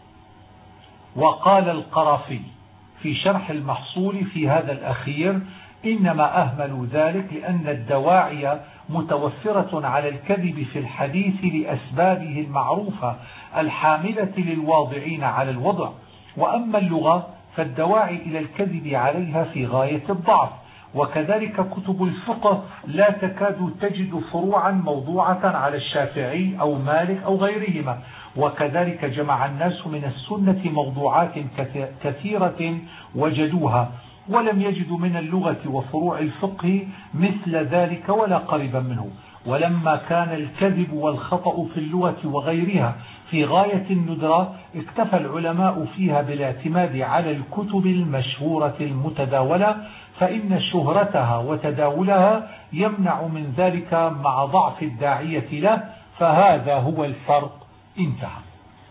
وقال القرافي في شرح المحصول في هذا الأخير: إنما أهملوا ذلك لأن الدواعي متوفرة على الكذب في الحديث لأسبابه المعروفة الحاملة للواضعين على الوضع، وأما اللغة فالدواعي إلى الكذب عليها في غاية الضعف، وكذلك كتب الفقه لا تكاد تجد فروعا موضوعة على الشافعي أو مالك أو غيرهما، وكذلك جمع الناس من السنة موضوعات كثيرة وجدوها، ولم يجدوا من اللغة وفروع الفقه مثل ذلك ولا قريبا منه. ولما كان الكذب والخطأ في اللغة وغيرها في غاية الندرة، اكتفى العلماء فيها بالاعتماد على الكتب المشهورة المتداولة، فإن شهرتها وتداولها يمنع من ذلك مع ضعف الداعية له، فهذا هو الفرق. انتهى.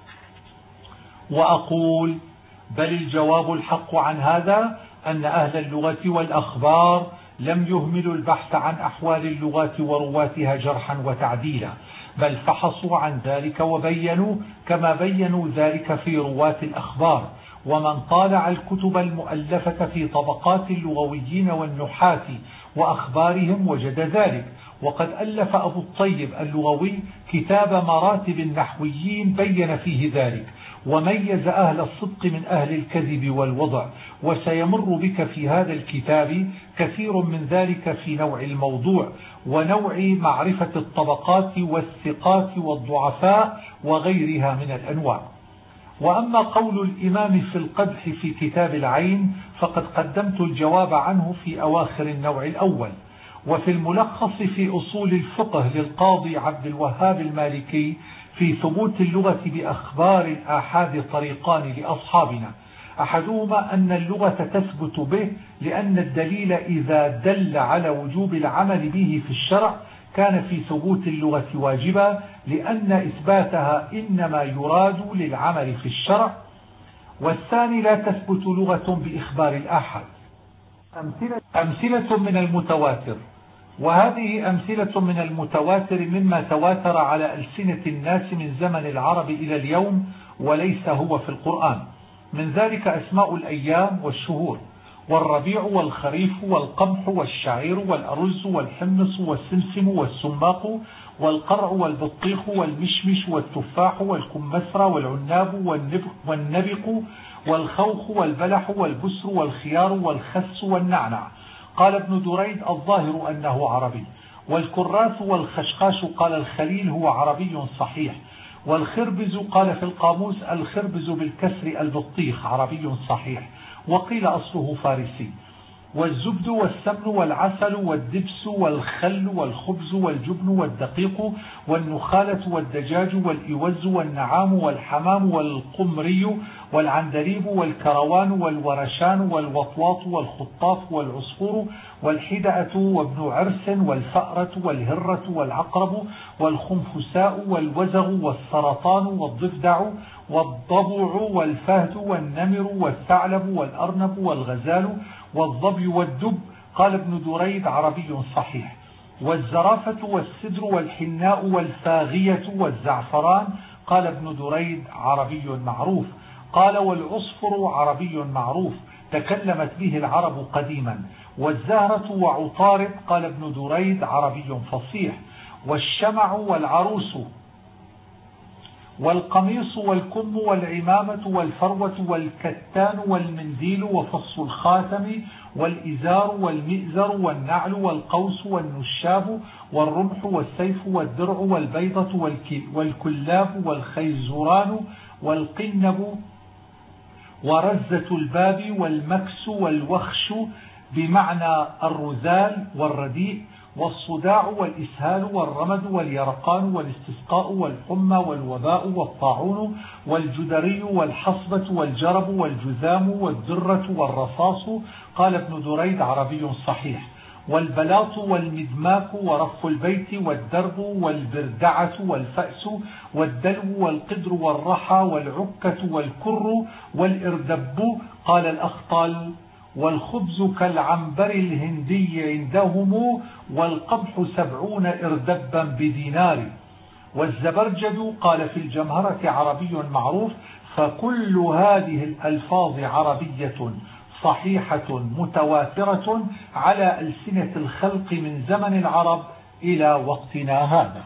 وأقول بل الجواب الحق عن هذا أن أهل اللغة والأخبار لم يهملوا البحث عن أحوال اللغة ورواتها جرحا وتعديلا، بل فحصوا عن ذلك وبينوا كما بينوا ذلك في رواة الأخبار، ومن طالع الكتب المؤلفة في طبقات اللغويين والنحاة وأخبارهم وجد ذلك. وقد ألف أبو الطيب اللغوي كتاب مراتب النحويين بين فيه ذلك، وميز أهل الصدق من أهل الكذب والوضع، وسيمر بك في هذا الكتاب كثير من ذلك في نوع الموضوع ونوع معرفة الطبقات والثقات والضعفاء وغيرها من الأنواع. وأما قول الإمام في القدح في كتاب العين فقد قدمت الجواب عنه في أواخر النوع الأول. وفي الملخص في أصول الفقه للقاضي عبد الوهاب المالكي في ثبوت اللغة بأخبار الآحاد طريقان لأصحابنا، أحدهما أن اللغة تثبت به لأن الدليل إذا دل على وجوب العمل به في الشرع كان في ثبوت اللغة واجبا، لأن إثباتها إنما يراد للعمل في الشرع. والثاني لا تثبت لغة بإخبار الآحاد. أمثلة, أمثلة من المتواتر، وهذه أمثلة من المتواتر مما تواتر على ألسنة الناس من زمن العرب إلى اليوم وليس هو في القرآن. من ذلك أسماء الأيام والشهور، والربيع والخريف والقمح والشعير والأرز والحمص والسمسم والسماق والقرع والبطيخ والمشمش والتفاح والكمثرى والعناب والنبق والخوخ والبلح والبسر والخيار والخس والنعنع. قال ابن دريد الظاهر أنه عربي. والكراث والخشخاش قال الخليل هو عربي صحيح. والخربز قال في القاموس الخربز بالكسر البطيخ عربي صحيح، وقيل أصله فارسي. والزبد والسمن والعسل والدبس والخل والخبز والجبن والدقيق والنخالة والدجاج والإوز والنعام والحمام والقمري والعندليب والكروان والورشان والوطواط والخطاف والعصفور والحدأة وابن عرس والفأرة والهرة والعقرب والخنفساء والوزغ والسرطان والضفدع والضبع والفهد والنمر والثعلب والأرنب والغزال والظبي والدب. قال ابن دريد عربي صحيح. والزرافة والسدر والحناء والفاغية والزعفران قال ابن دريد عربي معروف. قال والعصفر عربي معروف تكلمت به العرب قديما. والزهرة وعطارد قال ابن دريد عربي فصيح. والشمع والعروس والقميص والكم والعمامة والفروة والكتان والمنديل وفص الخاتم والإزار والمئزر والنعل والقوس والنشاب والرمح والسيف والدرع والبيضة والكلاب والخيزران والقنب ورزة الباب والمكس والوخش بمعنى الرذال والرديء والصداع والإسهال والرمد واليرقان والاستسقاء والحمى والوباء والطاعون والجدري والحصبة والجرب والجذام والدرة والرصاص قال ابن دريد عربي صحيح. والبلاط والمدماك ورف البيت والدرب والبردعة والفأس والدلو والقدر والرحى والعكة والكر والإردب قال الأخطال. والخبز كالعنبر الهندي عندهم والقمح سبعون إردبا بدينار. والزبرجد قال في الجمهرة عربي معروف. فكل هذه الألفاظ عربية صحيحة متواترة على ألسنة الخلق من زمن العرب إلى وقتنا هذا.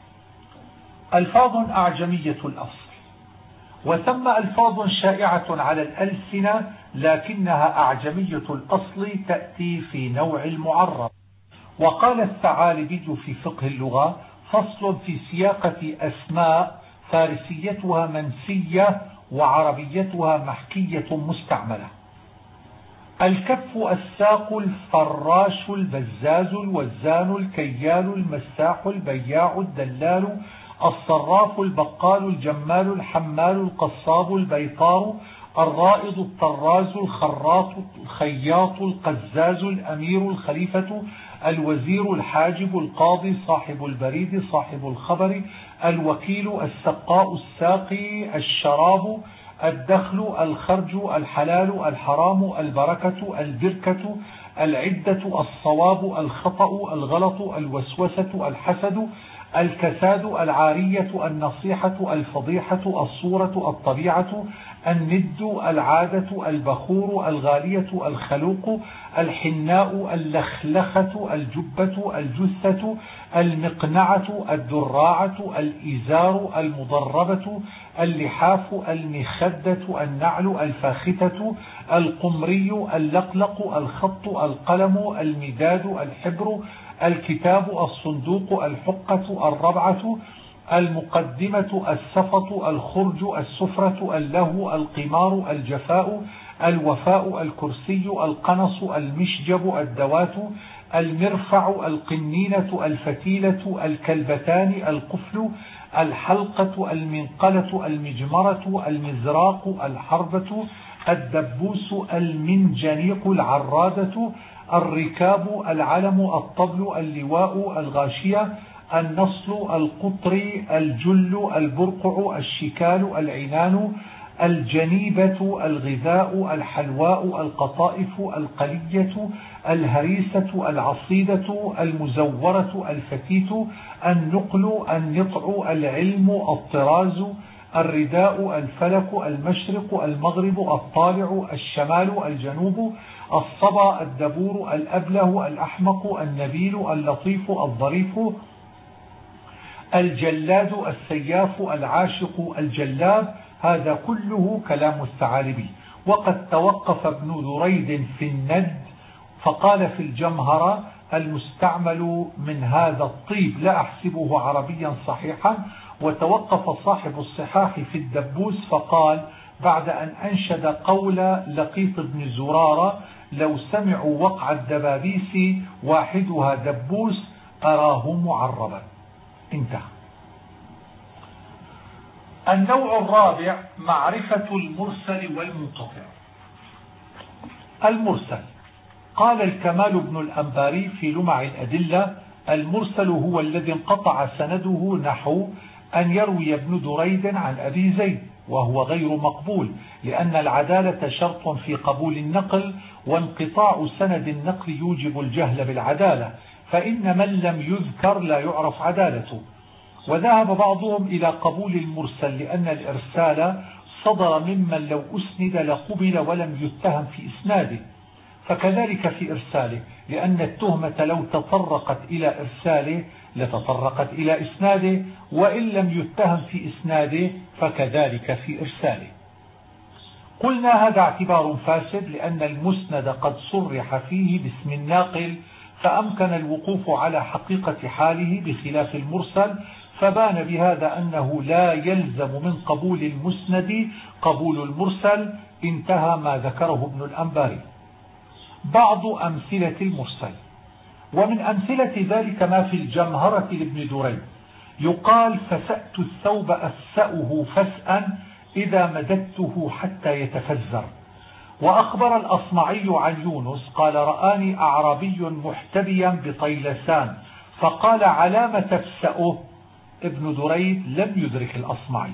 ألفاظ أعجمية الأصل. وثم ألفاظ شائعة على الألسنة لكنها أعجمية الأصل تأتي في نوع المعرب. وقال الثعالبي في فقه اللغة فصل في سياقة أسماء فارسيتها منسية وعربيتها محكية مستعملة. الكف الساق الفراش البزاز الوزان الكيال المساح البياع الدلال الصراف البقال الجمال الحمال القصاب البيطار الرائض الطراز الخراط الخياط القزاز الأمير الخليفة الوزير الحاجب القاضي صاحب البريد صاحب الخبر الوكيل السقاء الساقي الشراب الدخل الخرج الحلال الحرام البركة البركة العدة الصواب الخطأ الغلط الوسوسة الحسد الكساد، العارية، النصيحة، الفضيحة، الصورة، الطبيعة، الند، العادة، البخور، الغالية، الخلوق، الحناء، اللخلخة، الجبة، الجثة، المقنعة، الدراعة، الإزار، المضربة، اللحاف، المخدة، النعل، الفاختة، القمري، اللقلق، الخط، القلم، المداد، الحبر، الكتاب، الصندوق، الحقة، الربعة، المقدمة، السفط، الخرج، السفرة، اللهو، القمار، الجفاء، الوفاء، الكرسي، القنص، المشجب، الدوات، المرفع، القنينة، الفتيلة، الكلبتان، القفل، الحلقة، المنقلة، المجمرة، المزراق، الحربة، الدبوس، المنجنيق، العرادة، الركاب، العلم، الطبل، اللواء، الغاشية، النصل، القطر، الجل، البرقع، الشكال، العنان، الجنيبة، الغذاء، الحلواء، القطائف، القلية، الهريسة، العصيدة، المزورة، الفتيت، النقل، النطع، العلم، الطراز، الرداء، الفلك، المشرق، المغرب، الطالع، الشمال، الجنوب، الصبا، الدبور، الأبله، الأحمق، النبيل، اللطيف، الظريف، الجلاد، السياف، العاشق، الجلاب. هذا كله كلام الثعالبي. وقد توقف ابن دريد في الند فقال في الجمهرة: المستعمل من هذا الطيب لا أحسبه عربيا صحيحا. وتوقف صاحب الصحاح في الدبوس فقال بعد أن أنشد قول لقيط بن زرارة: لو سمعوا وقع الدبابيس واحدها دبوس أراه معربا. انتهى. النوع الرابع معرفة المرسل والمنقطع. المرسل قال الكمال بن الأنباري في لمع الأدلة: المرسل هو الذي انقطع سنده، نحو أن يروي ابن دريد عن أبي زيد، وهو غير مقبول، لأن العدالة شرط في قبول النقل، وانقطاع سند النقل يوجب الجهل بالعدالة، فإن من لم يذكر لا يعرف عدالته. وذهب بعضهم إلى قبول المرسل لأن الإرسال صدر ممن لو أسند لقبل ولم يتهم في إسناده، فكذلك في إرساله، لأن التهمة لو تطرقت إلى إرساله لتطرقت إلى إسناده، وإن لم يتهم في إسناده فكذلك في إرساله. قلنا هذا اعتبار فاسد، لأن المسند قد صرح فيه باسم الناقل، فأمكن الوقوف على حقيقة حاله بخلاف المرسل، فبان بهذا أنه لا يلزم من قبول المسند قبول المرسل. انتهى ما ذكره ابن الأنباري. بعض أمثلة المرسل: ومن أمثلة ذلك ما في الجمهرة لابن دريد، يقال: فسأت الثوب أفسأه فسأا إذا مددته حتى يتفزر. وأخبر الأصمعي عن يونس قال: رآني أعرابي محتبيا بطيلسان فقال: علام تفسأه؟ ابن دريد لم يدرك الأصمعي.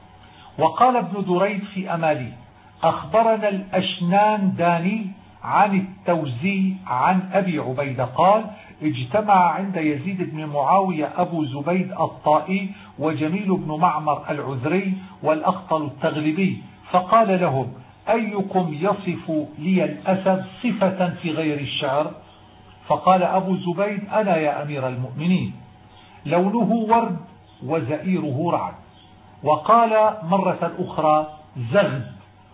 وقال ابن دريد في أمالي: أخبرنا الأشنان داني عن التوزي عن أبي عبيدة قال: اجتمع عند يزيد بن معاوية أبو زبيد الطائي وجميل بن معمر العذري والأخطل التغلبي، فقال لهم: أيكم يصف لي الأسد صفة في غير الشعر؟ فقال أبو زبيد: أنا يا أمير المؤمنين، لونه ورد وزئيره رعد. وقال مرة أخرى: زغد،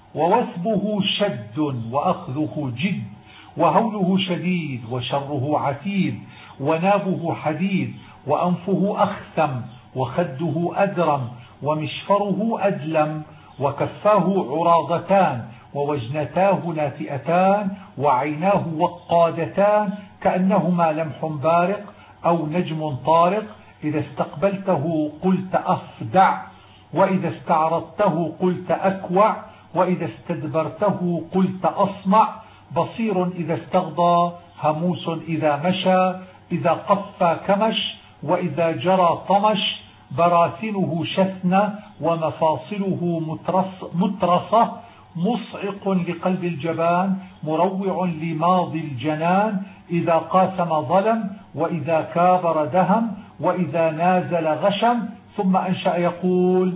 ووثبه شد وأخذه جد، وهوله شديد وشره عتيد، ونابه حديد، وأنفه أخثم، وخده أدرم، ومشفره أدلم، وكفاه عراضتان، ووجنتاه ناتئتان، وعيناه وقادتان كأنهما لمح بارق أو نجم طارق، إذا استقبلته قلت أفدع، وإذا استعرضته قلت أكوع، وإذا استدبرته قلت أصمع، بصير إذا استغضى، هموس إذا مشى، إذا قفى كمش، وإذا جرى طمش، براثنه شثنة، ومفاصله مترص مترصة، مصعق لقلب الجبان، مروع لماضي الجنان، إذا قاسم ظلم، وإذا كابر دهم، وإذا نازل غشم. ثم أنشأ يقول: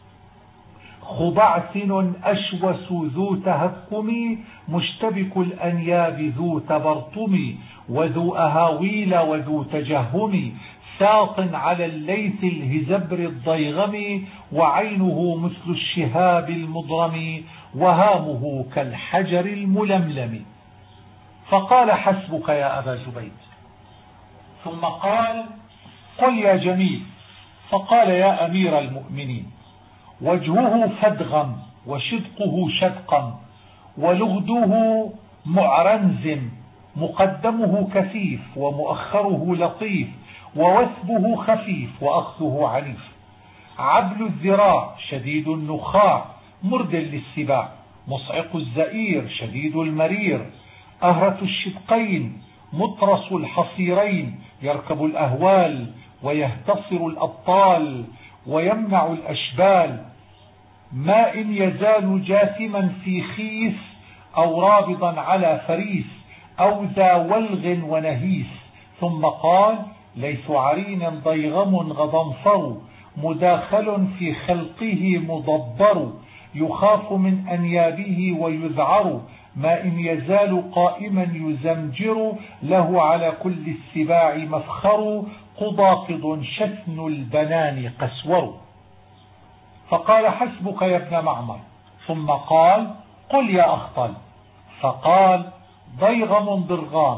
خضعسن أشوس ذو تهكم، مشتبك الأنياب ذو تبرطم، وذو أهاويل وذو تجهم، ساط على الليث الهزبر الضيغم، وعينه مثل الشهاب المضرم، وهامه كالحجر الململم. فقال: حسبك يا أبا زبيد. ثم قال: قل يا جميل. فقال: يا أمير المؤمنين، وجهه فدغم، وشدقه شدقا، ولغده معرنزم، مقدمه كثيف، ومؤخره لطيف، ووثبه خفيف، وأخذه عنيف، عبل الذراع، شديد النخاع، مرد للسباع، مصعق الزئير، شديد المرير، أهرة الشدقين، مطرس الحصيرين، يركب الأهوال، ويهتصر الأبطال، ويمنع الأشبال، ما إن يزال جاثما في خيس، أو رابضا على فريس، أو ذا ولغ ونهيس. ثم قال: ليس عرين ضيغم غضنفر، مداخل في خلقه مضبر، يخاف من أنيابه ويذعر، ما إن يزال قائما يزمجر، له على كل السباع مفخر، قضاقض شثن البنان قسور. فقال: حسبك يا ابن معمر. ثم قال: قل يا أخطل. فقال: ضيغم ضرغام،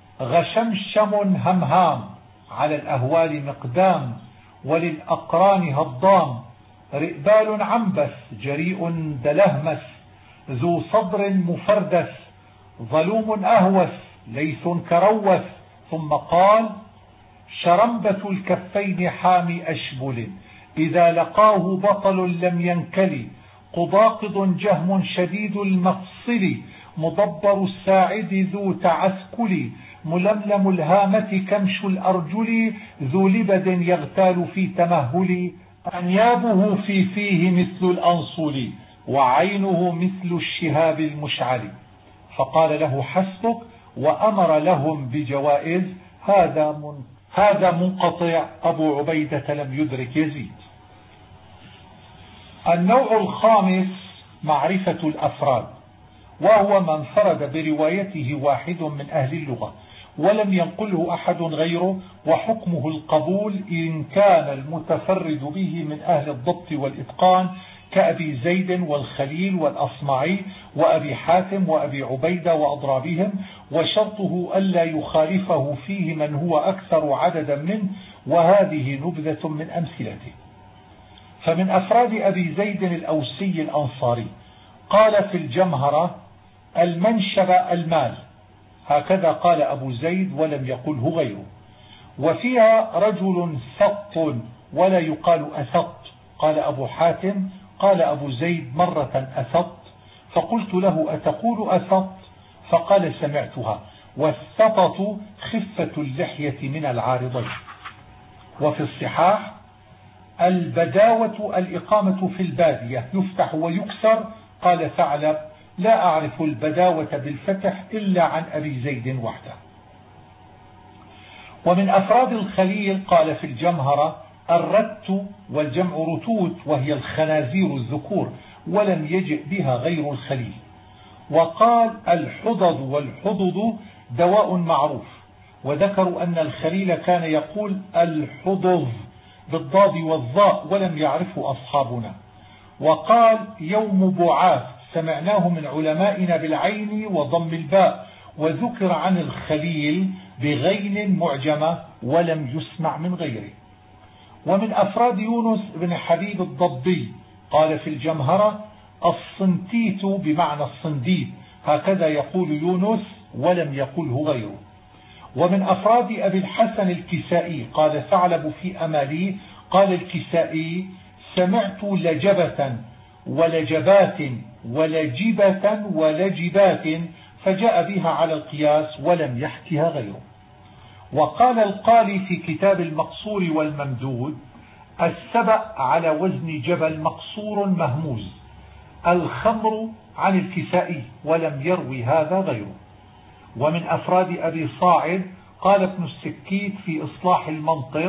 غشمشم همهام، على الأهوال مقدام، وللأقران هضام، رئبال عنبس، جريء دلهمس، ذو صدر مفردس، ظلوم أهوس، ليث كروس. ثم قال: شرنبة الكفين حامي أشبل، إذا لقاه بطل لم ينكل، قضاقض جهم شديد المفصل، مضبر الساعد ذو تعسكل، ململم الهامة كمش الأرجل، ذو لبد يغتال في تمهل، أنيابه في فيه مثل الأنصل، وعينه مثل الشهاب المشعل. فقال له: حسبك، وأمر لهم بجوائز. هذا من هذا منقطع. أبو عبيدة لم يدرك يزيد. النوع الخامس معرفة الأفراد، وهو من انفرد بروايته واحد من أهل اللغة ولم ينقله أحد غيره، وحكمه القبول إن كان المتفرد به من أهل الضبط والإتقان، كأبي زيد والخليل والأصمعي وأبي حاتم وأبي عبيدة وأضرابهم، وشرطه ألا يخالفه فيه من هو أكثر عددا منه. وهذه نبذة من أمثلته. فمن أفراد أبي زيد الأوسي الأنصاري قال في الجمهرة: المنشب المال، هكذا قال أبو زيد ولم يقله غيره. وفيها رجل سط ولا يقال أسط، قال أبو حاتم. قال أبو زيد مرة أسط، فقلت له: أتقول أسط؟ فقال: سمعتها. والسطط خفة اللحية من العارضين. وفي الصحاح: البداوة الإقامة في البادية، يفتح ويكسر. قال ثعلب: لا أعرف البداوة بالفتح إلا عن أبي زيد وحده. ومن أفراد الخليل قال في الجمهرة: الرت، والجمع رتوت، وهي الخنازير الذكور، ولم يجئ بها غير الخليل. وقال: الحضض والحضض دواء معروف. وذكروا أن الخليل كان يقول الحضض بالضاد والضاء، ولم يعرفه أصحابنا. وقال: يوم بعاث، سمعناه من علمائنا بالعين وضم الباء، وذكر عن الخليل بغين معجمة ولم يسمع من غيره. ومن أفراد يونس بن حبيب الضبي قال في الجمهرة: الصنتيت بمعنى الصنديد، هكذا يقول يونس ولم يقله غيره. ومن أفراد أبي الحسن الكسائي قال ثعلب في أمالي، قال الكسائي: سمعت لجبة ولجبات ولجبة ولجبات، فجاء بها على القياس ولم يحكها غيره. وقال القالي في كتاب المقصور والممدود: السبأ على وزن جبل مقصور مهموز. الخمر عن الكسائي ولم يروي هذا غيره. ومن أفراد أبي صاعد قال ابن السكيت في إصلاح المنطق: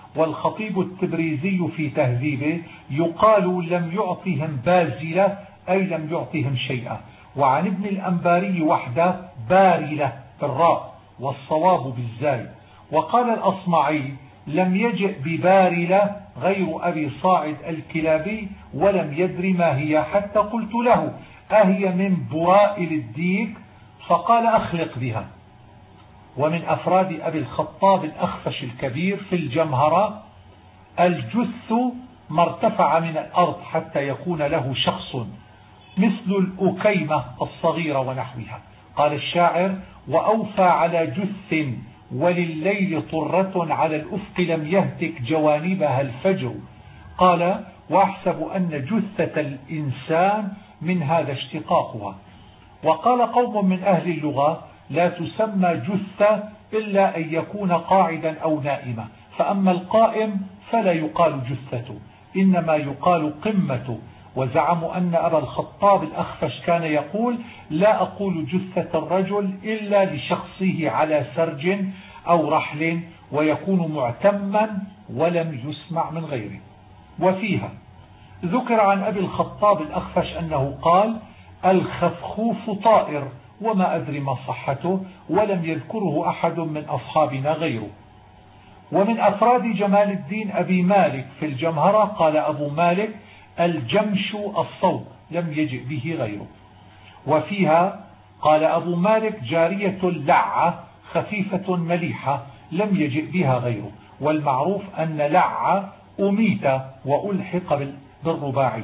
والخطيب التبريزي في تهذيبه يقال لم يعطهم بازلة أي لم يعطهم شيئا. وعن ابن الأنباري وحده بارلة بالراء والصواب بالزاي. وقال الأصمعي لم يجئ ببارلة غير أبي صاعد الكلابي ولم يدر ما هي، حتى قلت له أهي من برائل الديك؟ فقال أخلق بها. ومن أفراد أبي الخطاب الأخفش الكبير في الجمهرة الجث ما ارتفع من الأرض حتى يكون له شخص مثل الأكيمة الصغيرة ونحوها. قال الشاعر وأوفى على جث ولليل طرة على الأفق لم يهتك جوانبها الفجر. قال وأحسب أن جثة الإنسان من هذا اشتقاقها. وقال قوم من أهل اللغة لا تسمى جثة إلا أن يكون قاعدا أو نائمة، فأما القائم فلا يقال جثته إنما يقال قمته. وزعموا أن أبا الخطاب الأخفش كان يقول لا أقول جثة الرجل إلا لشخصه على سرج أو رحل ويكون معتما ولم يسمع من غيره. وفيها ذكر عن أبي الخطاب الأخفش أنه قال الخفخوف طائر، وما أدري ما صحته، ولم يذكره أحد من أصحابنا غيره. ومن أفراد جمال الدين أبي مالك في الجمهرة قال أبو مالك الجمش الصوت لم يجئ به غيره. وفيها قال أبو مالك جارية لعة خفيفة مليحة لم يجئ بها غيره، والمعروف أن لعة أميت وألحق بالرباعي.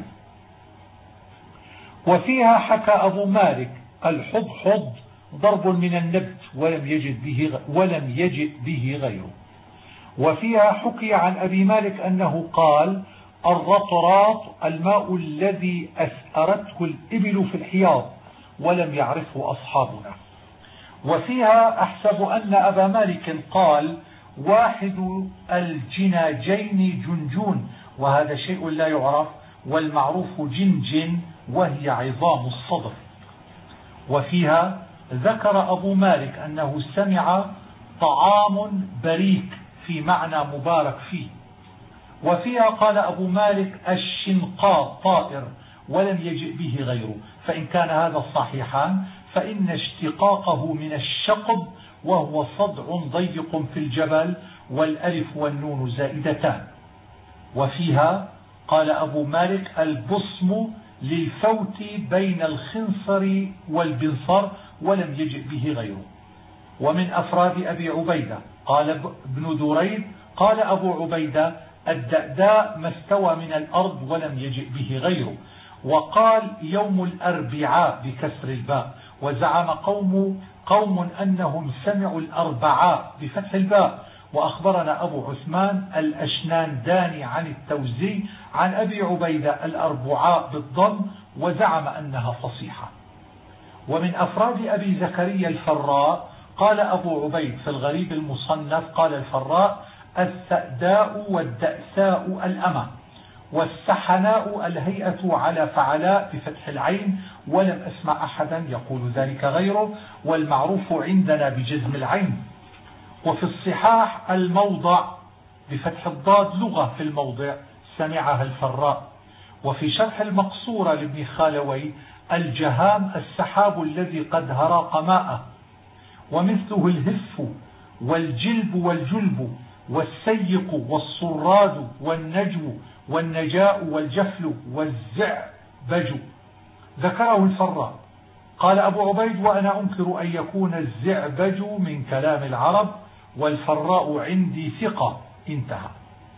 وفيها حكى أبو مالك الحضحض ضرب من النبت ولم يجئ به ولم يجئ به غيره. وفيها حكي عن أبي مالك أنه قال الرطراط الماء الذي أسأرته الإبل في الحياض ولم يعرفه أصحابنا. وفيها أحسب أن أبا مالك قال واحد الجناجين جنجون، وهذا شيء لا يعرف، والمعروف جنجن وهي عظام الصدر. وفيها ذكر أبو مالك أنه سمع طعام بريك في معنى مبارك فيه. وفيها قال أبو مالك الشنقاء طائر ولم يجئ به غيره، فإن كان هذا صحيحا فإن اشتقاقه من الشقب وهو صدع ضيق في الجبل والألف والنون زائدتان. وفيها قال أبو مالك البصم للفوت بين الخنصر والبنصر ولم يجئ به غيره. ومن أفراد أبي عبيدة قال ابن دريد قال أبو عبيدة الدأداء ما استوى من الأرض ولم يجئ به غيره. وقال يوم الأربعاء بكسر الباء. وزعم قوم قوم أنهم سمعوا الأربعاء بفتح الباء. وأخبرنا أبو عثمان الأشنان داني عن التوزي عن أبي عبيدة الأربعاء بالضم، وزعم أنها فصيحة. ومن أفراد أبي زكريا الفراء قال أبو عبيد في الغريب المصنف قال الفراء الثأداء والدأساء الأمة، والسحناء الهيئة على فعلاء بفتح العين، ولم أسمع أحدا يقول ذلك غيره، والمعروف عندنا بجزم العين. وفي الصحاح الموضع بفتح الضاد لغة في الموضع سمعها الفراء. وفي شرح المقصورة لابن خالوي الجهام السحاب الذي قد هراق ماءه، ومثله الهف والجلب والجلب والسيق والصراد والنجو والنجاء والجفل والزعبج، ذكره الفراء. قال أبو عبيد وأنا أنكر أن يكون الزعبج من كلام العرب، والفراء عندي ثقة. انتهى.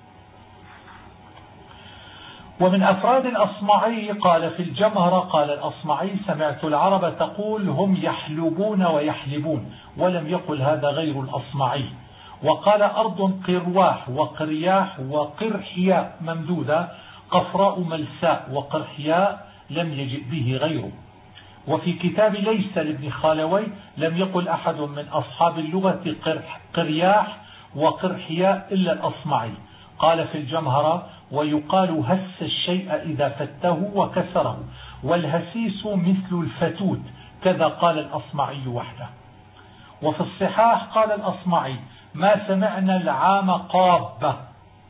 ومن أفراد الأصمعي قال في الجمهرة قال الأصمعي سمعت العرب تقول هم يحلبون ويحلبون، ولم يقل هذا غير الأصمعي. وقال أرض قرواح وقرياح وقرحياء ممدودة قفراء ملساء وقرحياء لم يجئ به غيره. وفي كتاب ليس لابن خالوي لم يقل أحد من أصحاب اللغة قرياح وقرحياء إلا الأصمعي. قال في الجمهرة ويقال هس الشيء إذا فته وكسره، والهسيس مثل الفتوت، كذا قال الأصمعي وحده. وفي الصحاح قال الأصمعي ما سمعنا العام قابة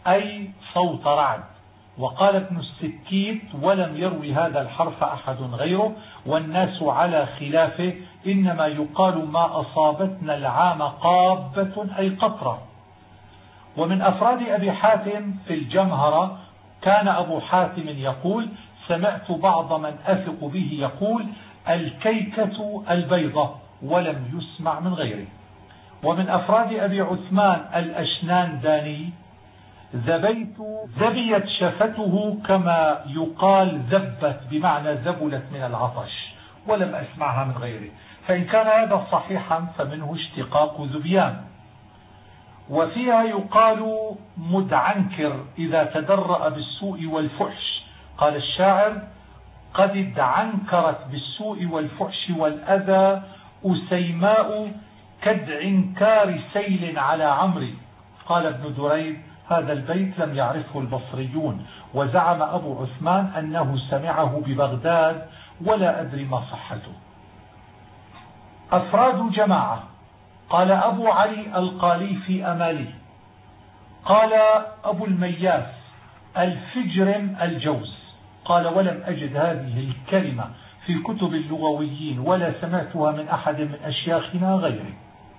أي صوت رعد. وقال ابن السكيت ولم يروي هذا الحرف أحد غيره، والناس على خلافه، إنما يقال ما أصابتنا العام قابة أي قطرة. ومن أفراد أبي حاتم في الجمهرة كان أبو حاتم يقول سمعت بعض من أثق به يقول الكيكة البيضة، ولم يسمع من غيره. ومن أفراد أبي عثمان الأشنان داني ذبيت ذبيت شفته كما يقال ذبت بمعنى ذبلت من العطش، ولم أسمعها من غيره، فإن كان هذا صحيحا فمنه اشتقاق ذبيان. وفيها يقال مدعنكر إذا تدرأ بالسوء والفحش. قال الشاعر قد ادعنكرت بالسوء والفحش والأذى أسيماء كادعنكار سيل على عمري. قال ابن دريد هذا البيت لم يعرفه البصريون، وزعم أبو عثمان أنه سمعه ببغداد، ولا أدري ما صحته. أفراد جماعة. قال أبو علي القالي في أمالي، قال أبو المياس الفجرم الجوز. قال ولم أجد هذه الكلمة في كتب اللغويين ولا سمعتها من أحد من أشياخنا غيره.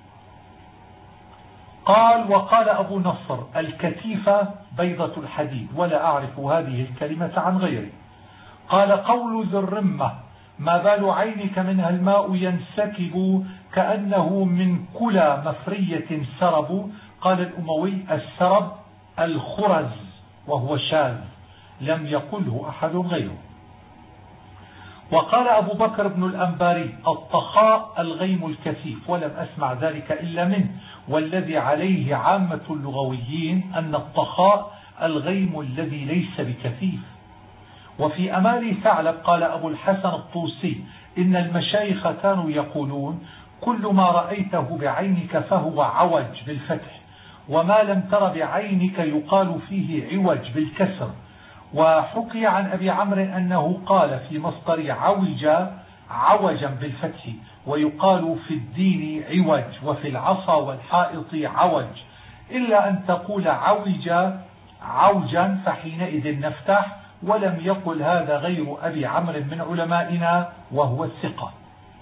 قال وقال أبو نصر الكتيفة بيضة الحديد، ولا أعرف هذه الكلمة عن غيره. قال قول ذي الرمة ما بال عينك منها الماء ينسكب كأنه من كلى مفرية سرب. قال الأموي السرب الخرز وهو شاذ، لم يقله أحد غيره. وقال أبو بكر بن الأنباري الطخاء الغيم الكثيف، ولم أسمع ذلك إلا منه، والذي عليه عامة اللغويين أن الطخاء الغيم الذي ليس بكثيف. وفي أمالي ثعلب قال أبو الحسن الطوسي إن المشايخ كانوا يقولون كل ما رأيته بعينك فهو عوج بالفتح، وما لم تر بعينك يقال فيه عوج بالكسر. وحكي عن أبي عمرو أنه قال في مصدر عوج عوجا بالفتح، ويقال في الدين عوج، وفي العصا والحائط عوج، إلا أن تقول عوج عوجا فحينئذ نفتح. ولم يقل هذا غير أبي عمرو من علمائنا وهو الثقة.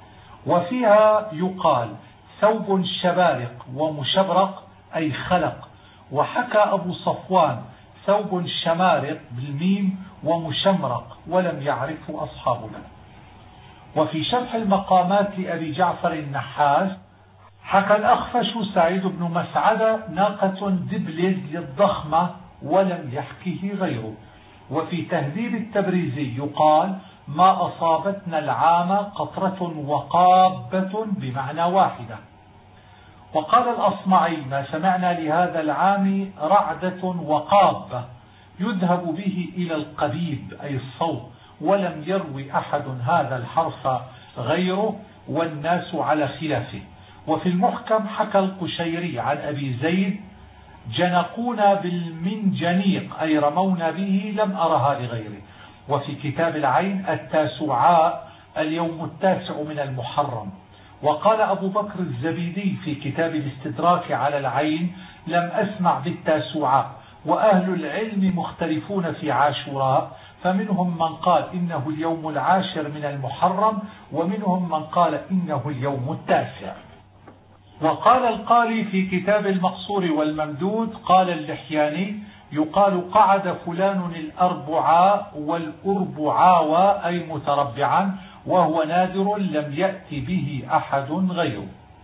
وفيها يقال ثوب شبارق ومشبرق أي خلق. وحكى أبو صفوان ثوب شمارق بالميم ومشمرق، ولم يعرفه أصحابنا. وفي شرح المقامات لأبي جعفر النحاس حكى الأخفش سعيد بن مسعدة ناقة دبلز للضخمة، ولم يحكيه غيره. وفي تهذيب التبريزي يقال ما أصابتنا العام قطرة وقابة بمعنى واحدة. وقال الأصمعي ما سمعنا لهذا العام رعدة وقابة، يذهب به إلى القبيب أي الصوت، ولم يروي أحد هذا الحرف غيره، والناس على خلافه. وفي المحكم حكى القشيري عن أبي زيد جنقونا بالمنجنيق أي رمونا به، لم أرها لغيره. وفي كتاب العين التاسعاء اليوم التاسع من المحرم. وقال أبو بكر الزبيدي في كتاب الاستدراك على العين لم أسمع بالتاسعاء. وأهل العلم مختلفون في عاشوراء، فمنهم من قال إنه اليوم العاشر من المحرم، ومنهم من قال إنه اليوم التاسع. وقال القالي في كتاب المقصور والممدود قال اللحياني يقال قعد فلان الأربعاء والأربعاوى أي متربعا، وهو نادر لم يأتي به أحد غيره.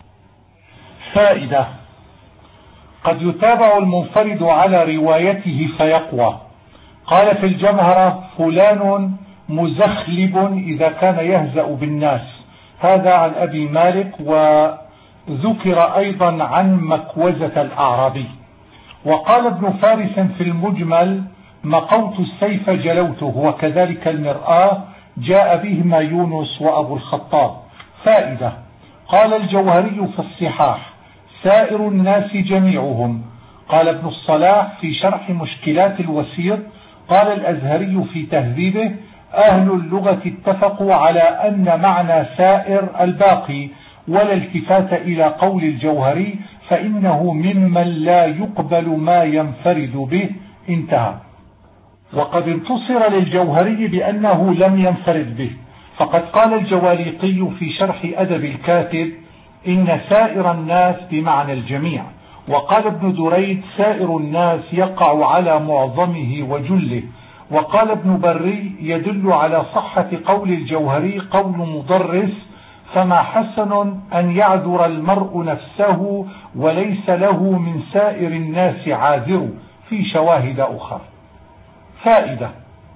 فائدة: قد يتابع المنفرد على روايته فيقوى. قال في الجمهرة فلان مزخلب إذا كان يهزأ بالناس، هذا عن أبي مالك. وذكر أيضا عن مكوزة الأعرابي. وقال ابن فارس في المجمل مقوت السيف جلوته، وكذلك المرآة جاء بهما يونس وأبو الخطاب. فائدة: قال الجوهري في الصحاح سائر الناس جميعهم. قال ابن الصلاح في شرح مشكلات الوسيط قال الأزهري في تهذيبه أهل اللغة اتفقوا على أن معنى سائر الباقي، ولا التفات إلى قول الجوهري فإنه ممن لا يقبل ما ينفرد به انتهى. وقد انتصر للجوهري بأنه لم ينفرد به، فقد قال الجواليقي في شرح أدب الكاتب إن سائر الناس بمعنى الجميع، وقال ابن دريد سائر الناس يقع على معظمه وجله، وقال ابن بري يدل على صحة قول الجوهري قول مدرس فما حسن أن يعذر المرء نفسه وليس له من سائر الناس عاذر في شواهد أخرى. فائدة: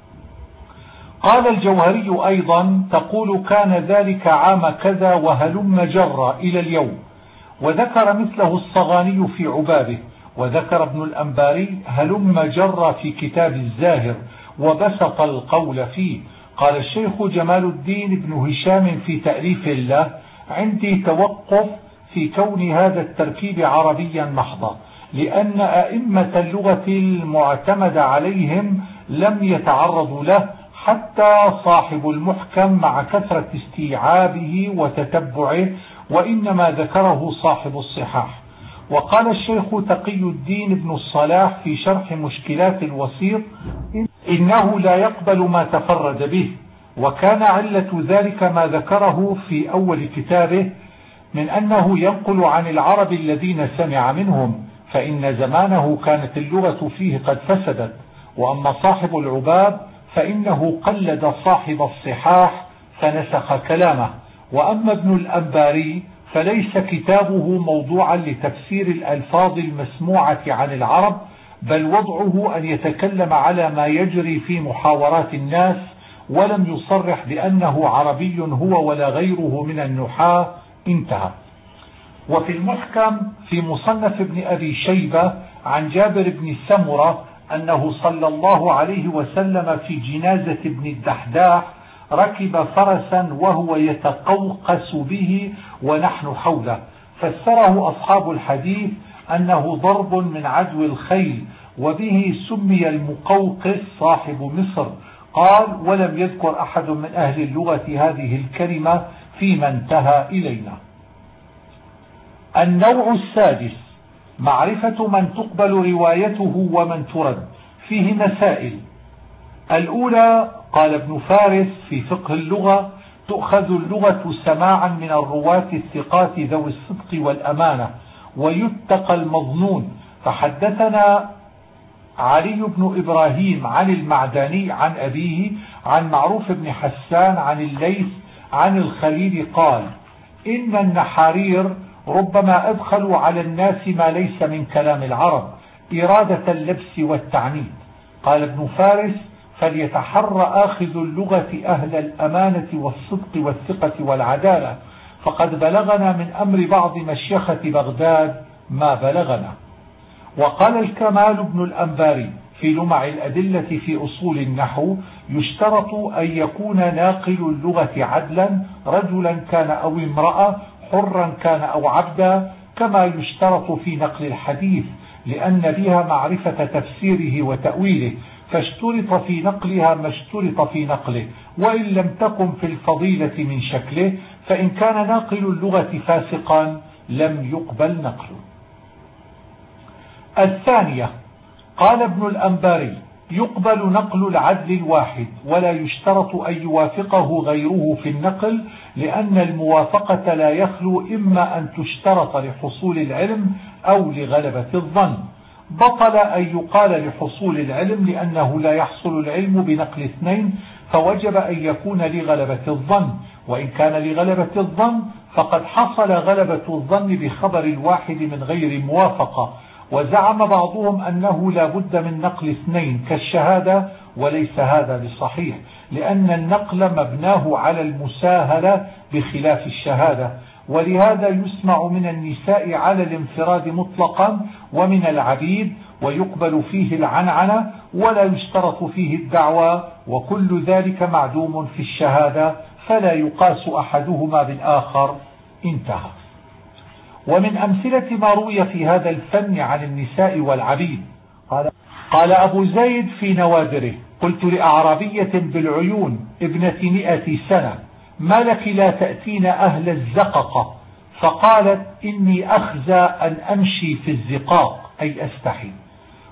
قال الجوهري أيضا تقول كان ذلك عام كذا وهلم جرى إلى اليوم، وذكر مثله الصغاني في عبابه، وذكر ابن الأنباري هلم جرى في كتاب الزاهر وبسط القول فيه. قال الشيخ جمال الدين بن هشام في تأليف الله: عندي توقف في كون هذا التركيب عربيا محضا، لأن أئمة اللغة المعتمد عليهم لم يتعرضوا له، حتى صاحب المحكم مع كثرة استيعابه وتتبعه، وإنما ذكره صاحب الصحاح. وقال الشيخ تقي الدين بن الصلاح في شرح مشكلات الوسيط: إنه لا يقبل ما تفرد به، وكان علة ذلك ما ذكره في أول كتابه من أنه ينقل عن العرب الذين سمع منهم، فإن زمانه كانت اللغة فيه قد فسدت. وأما صاحب العباب فإنه قلد صاحب الصحاح فنسخ كلامه. وأما ابن الأنباري فليس كتابه موضوعا لتفسير الألفاظ المسموعة عن العرب، بل وضعه أن يتكلم على ما يجري في محاورات الناس، ولم يصرح بأنه عربي هو ولا غيره من النحاة. انتهى. وفي المحكم في مصنف ابن أبي شيبة عن جابر بن سمرة أنه صلى الله عليه وسلم في جنازة ابن الدحداح ركب فرسا وهو يتقوقس به ونحن حوله، فسره أصحاب الحديث أنه ضرب من عدو الخيل، وبه سمي المقوقس صاحب مصر. قال: ولم يذكر أحد من أهل اللغة هذه الكلمة فيما انتهى إلينا. النوع السادس: معرفة من تقبل روايته ومن ترد. فيه مسائل. الأولى: قال ابن فارس في فقه اللغة: تؤخذ اللغة سماعا من الرواة الثقات ذوي الصدق والأمانة، ويتقى المظنون. فحدثنا علي بن إبراهيم عن المعداني عن أبيه عن معروف بن حسان عن الليث عن الخليل قال: إن النحارير ربما أدخلوا على الناس ما ليس من كلام العرب إرادة اللبس والتعنيد. قال ابن فارس: فليتحرى آخذ اللغة أهل الأمانة والصدق والثقة والعدالة، فقد بلغنا من أمر بعض مشيخة بغداد ما بلغنا. وقال الكمال بن الأنباري في لمع الأدلة في أصول النحو: يشترط أن يكون ناقل اللغة عدلا، رجلا كان أو امرأة، حرا كان أو عبدا، كما يشترط في نقل الحديث، لأن بها معرفة تفسيره وتأويله، فاشترط في نقلها ما اشترط في نقله، وإن لم تكن في الفضيلة من شكله، فإن كان ناقل اللغة فاسقا لم يقبل نقله. الثانية: قال ابن الأنباري: يقبل نقل العدل الواحد، ولا يشترط أن يوافقه غيره في النقل، لأن الموافقة لا يخلو إما أن تشترط لحصول العلم أو لغلبة الظن. بطل أن يقال لحصول العلم، لأنه لا يحصل العلم بنقل اثنين، فوجب أن يكون لغلبة الظن، وإن كان لغلبة الظن فقد حصل غلبة الظن بخبر الواحد من غير موافقة. وزعم بعضهم أنه لا بد من نقل اثنين كالشهادة، وليس هذا بصحيح، لأن النقل مبناه على المساهلة بخلاف الشهادة. ولهذا يسمع من النساء على الانفراد مطلقا، ومن العبيد، ويقبل فيه العنعنة، ولا يشترط فيه الدعوى، وكل ذلك معدوم في الشهادة، فلا يقاس أحدهما بالآخر. انتهى. ومن أمثلة ما روي في هذا الفن عن النساء والعبيد: قال, قال أبو زيد في نوادره: قلت لأعرابية بالعيون ابنة مئة سنة: ما لك لا تأتين أهل الزققة؟ فقالت: إني أخزى أن أمشي في الزقاق، أي أستحي.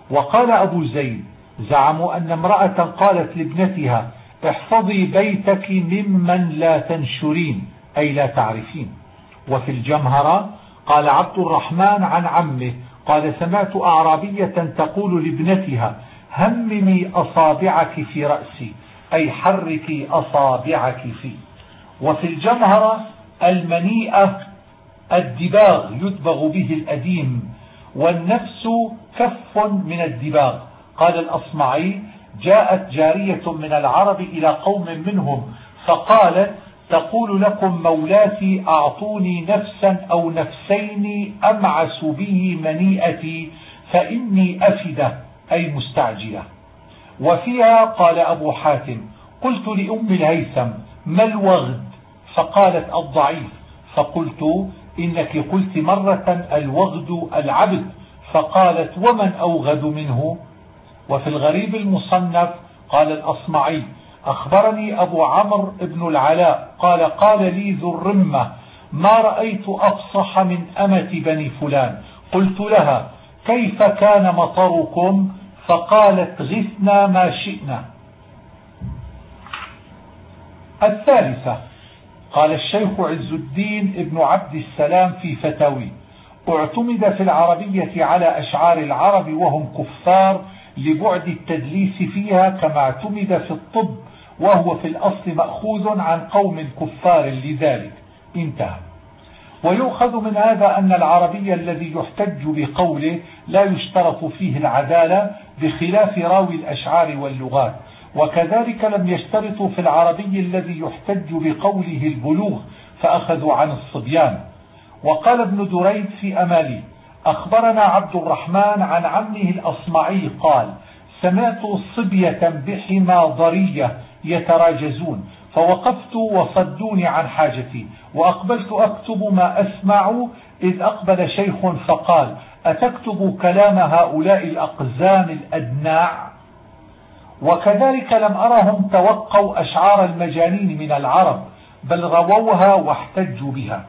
وقال أبو زيد: زعموا أن امرأة قالت لابنتها: احفظي بيتك ممن لا تنشرين، أي لا تعرفين. وفي الجمهرة قال عبد الرحمن عن عمه قال: سمعت أعرابية تقول لابنتها: هممي أصابعك في رأسي، أي حركي أصابعك فيه. وفي الجمهرة: المنيئة الدباغ يدبغ به الأديم، والنفس كف من الدباغ. قال الأصمعي: جاءت جارية من العرب إلى قوم منهم فقالت: تقول لكم مولاتي: أعطوني نفسا أو نفسين أمعس به منيئتي فإني أفدة، أي مستعجلة. وفيها قال أبو حاتم: قلت لأم الهيثم: ما الوغد؟ فقالت: الضعيف. فقلت: إنك قلت مرة الوغد العبد. فقالت: ومن أوغد منه؟ وفي الغريب المصنف قال الأصمعي: أخبرني أبو عمرو بن العلاء قال: قال لي ذو الرمة: ما رأيت أفصح من أمة بني فلان. قلت لها: كيف كان مطركم؟ فقالت: غثنا ما شئنا. الثالثة قال الشيخ عز الدين ابن عبد السلام في فتاوي: اعتمد في العربية على أشعار العرب وهم كفار لبعد التدليس فيها، كما اعتمد في الطب وهو في الأصل مأخوذ عن قوم كفار لذلك. انتهى. ويؤخذ من هذا أن العربي الذي يحتج بقوله لا يشترط فيه العدالة بخلاف راوي الأشعار واللغات، وكذلك لم يشترطوا في العربي الذي يحتج بقوله البلوغ فأخذوا عن الصبيان. وقال ابن دريد في أمالي: أخبرنا عبد الرحمن عن عمه الأصمعي قال: سمعت صبية بحما ضرية يتراجزون، فوقفت وصدوني عن حاجتي، وأقبلت أكتب ما أسمع، إذ أقبل شيخ فقال: أتكتب كلام هؤلاء الأقزام الأدناع؟ وكذلك لم أرهم توقوا أشعار المجانين من العرب، بل رووها واحتجوا بها.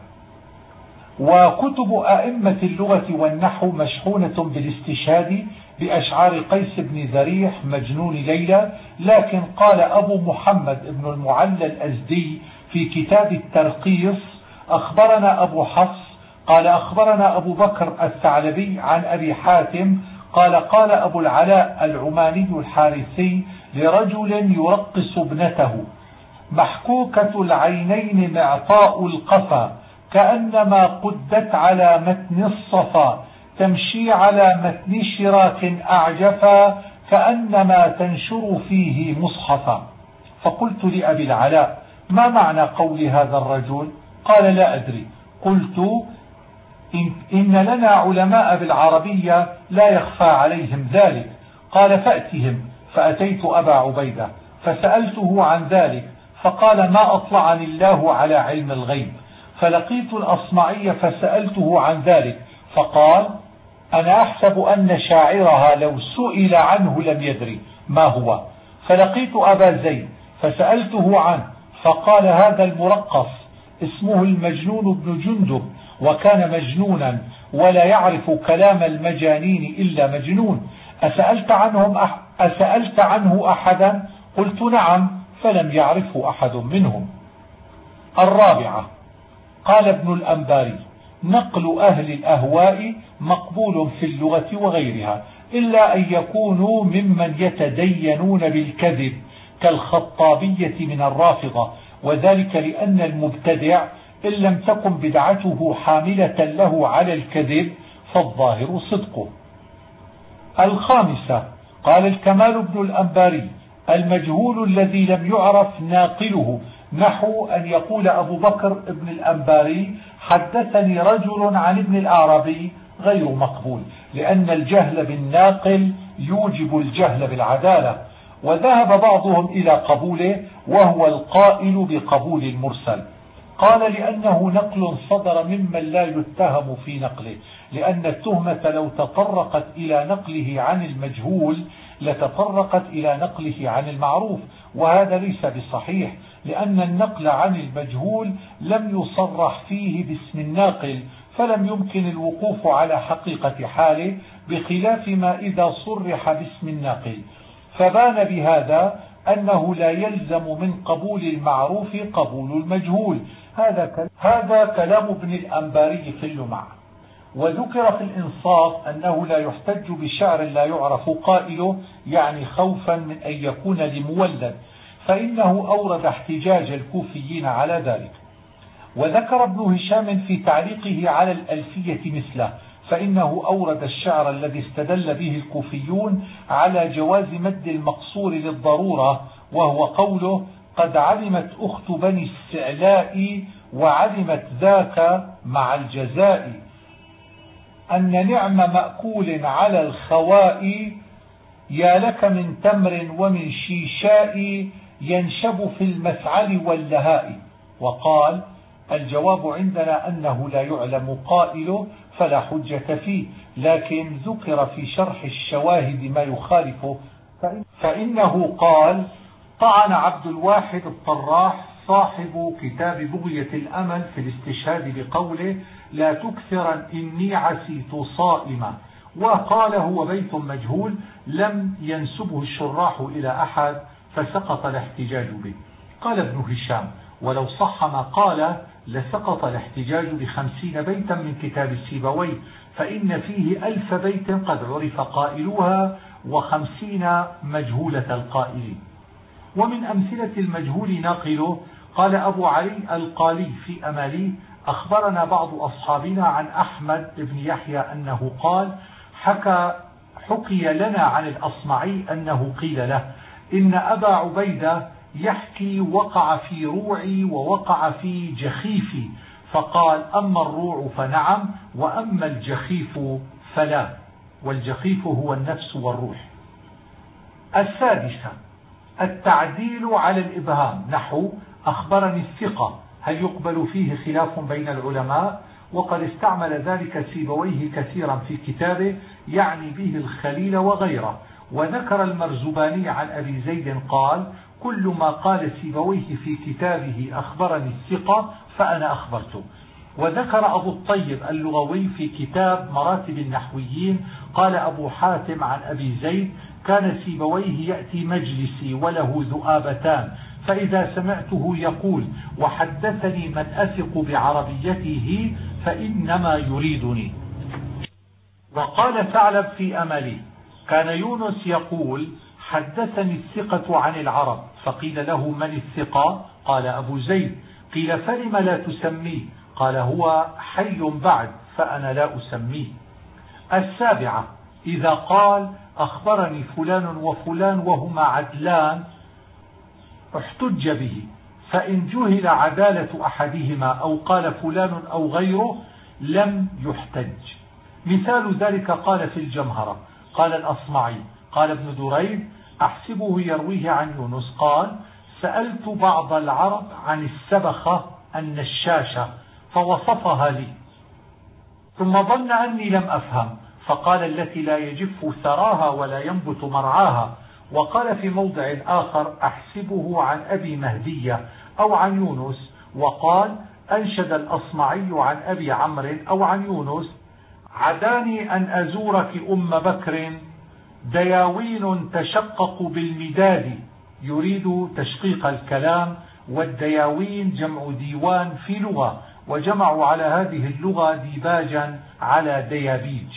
وكتب أئمة اللغة والنحو مشحونة بالاستشهاد بأشعار قيس بن ذريح مجنون ليلى، لكن قال أبو محمد بن المعلى الأزدي في كتاب الترقيص: أخبرنا أبو حفص قال أخبرنا أبو بكر الثعلبي عن أبي حاتم قال: قال أبو العلاء العماني الحارثي لرجل يرقص ابنته: محكوكة العينين معطاء القفا، كأنما قدت على متن الصفا، تمشي على متن شراك أعجفا، كأنما تنشر فيه مصحفا. فقلت لأبي العلاء: ما معنى قول هذا الرجل؟ قال: لا أدري. قلت: إن, إن لنا علماء بالعربية لا يخفى عليهم ذلك. قال: فأتهم. فأتيت أبا عبيدة فسألته عن ذلك، فقال: ما أطلعني الله على علم الغيب. فلقيت الأصمعي فسألته عن ذلك، فقال: أنا أحسب أن شاعرها لو سئل عنه لم يدري ما هو. فلقيت أبا زيد فسألته عنه، فقال: هذا المرقص اسمه المجنون بن جندب، وكان مجنونا ولا يعرف كلام المجانين إلا مجنون. أسألت عنهم أح أسألت عنه أحدا؟ قلت: نعم، فلم يعرفه أحد منهم. الرابعة قال ابن الأنباري: نقل أهل الأهواء مقبول في اللغة وغيرها، إلا أن يكونوا ممن يتدينون بالكذب كالخطابية من الرافضة، وذلك لأن المبتدع إن لم تكن بدعته حاملة له على الكذب فالظاهر صدقه. الخامسة قال الكمال بن الأنباري: المجهول الذي لم يعرف ناقله، نحو أن يقول أبو بكر ابن الأنباري: حدثني رجل عن ابن الأعرابي، غير مقبول، لأن الجهل بالناقل يوجب الجهل بالعدالة. وذهب بعضهم إلى قبوله، وهو القائل بقبول المرسل. قال: لأنه نقل صدر ممن لا يتهم في نقله، لأن التهمة لو تطرقت إلى نقله عن المجهول لتطرقت إلى نقله عن المعروف، وهذا ليس بصحيح، لأن النقل عن المجهول لم يصرح فيه باسم الناقل، فلم يمكن الوقوف على حقيقة حاله، بخلاف ما إذا صرح باسم الناقل، فبان بهذا أنه لا يلزم من قبول المعروف قبول المجهول. هذا هذا كلام ابن الأنباري في اللمع. وذكر في الإنصاف أنه لا يحتج بشعر لا يعرف قائله، يعني خوفا من أن يكون لمولد، فإنه أورد احتجاج الكوفيين على ذلك. وذكر ابن هشام في تعليقه على الألفية مثله، فإنه أورد الشعر الذي استدل به الكوفيون على جواز مد المقصور للضرورة، وهو قوله: قد علمت أخت بني السعلاء وعلمت ذاك مع الجزاء، أن نعم مأكول على الخواء، يا لك من تمر ومن شيشاء، ينشب في المسعل واللهاء. وقال: الجواب عندنا أنه لا يعلم قائله فلا حجة فيه، لكن ذكر في شرح الشواهد ما يخالفه، فإنه قال: طعن عبد الواحد الطراح صاحب كتاب بغية الأمل في الاستشهاد بقوله: لا تكثرا إني عسيت صائما، وقال هو بيت مجهول لم ينسبه الشراح إلى أحد فسقط الاحتجاج به. قال ابن هشام: ولو صح ما قال لسقط الاحتجاج بخمسين بيتا من كتاب السيبوي، فإن فيه ألف بيت قد عرف قائلوها وخمسين مجهولة القائلين. ومن أمثلة المجهول ناقله: قال أبو علي القالي في أماليه: أخبرنا بعض أصحابنا عن أحمد بن يحيى أنه قال: حكى حكي لنا عن الأصمعي أنه قيل له: إن أبا عبيدة يحكي وقع في روعي ووقع في جخيفي، فقال: أما الروع فنعم، وأما الجخيف فلا، والجخيف هو النفس والروح. السادسة: التعديل على الإبهام، نحو: أخبرني الثقة، هل يقبل فيه خلاف بين العلماء؟ وقد استعمل ذلك سيبويه كثيرا في كتابه، يعني به الخليل وغيره. وذكر المرزباني عن أبي زيد قال: كل ما قال سيبويه في كتابه أخبرني الثقة فأنا أخبرته. وذكر أبو الطيب اللغوي في كتاب مراتب النحويين قال أبو حاتم عن أبي زيد: كان سيبويه يأتي مجلسي وله ذؤابتان، فإذا سمعته يقول: وحدثني من أثق بعربيته فإنما يريدني. وقال ثعلب في أملي: كان يونس يقول: حدثني الثقة عن العرب، فقيل له: من الثقة؟ قال: أبو زيد. قيل: فلم لا تسميه؟ قال: هو حي بعد فأنا لا أسميه. السابعة: إذا قال: أخبرني فلان وفلان وهما عدلان احتج به، فإن جهل عدالة أحدهما أو قال فلان أو غيره لم يحتج. مثال ذلك قال في الجمهرة: قال الأصمعي: قال ابن دريد: أحسبه يرويه عن يونس قال: سألت بعض العرب عن السبخة النشاشة فوصفها لي، ثم ظن أني لم أفهم، فقال: التي لا يجف ثراها ولا ينبت مرعاها. وقال في موضع آخر: أحسبه عن أبي مهدية أو عن يونس. وقال: أنشد الأصمعي عن أبي عمرو أو عن يونس: عداني أن أزورك أم بكر دياوين تشقق بالمداد، يريد تشقيق الكلام، والدياوين جمع ديوان في لغة، وجمعوا على هذه اللغة ديباجا على ديابيج.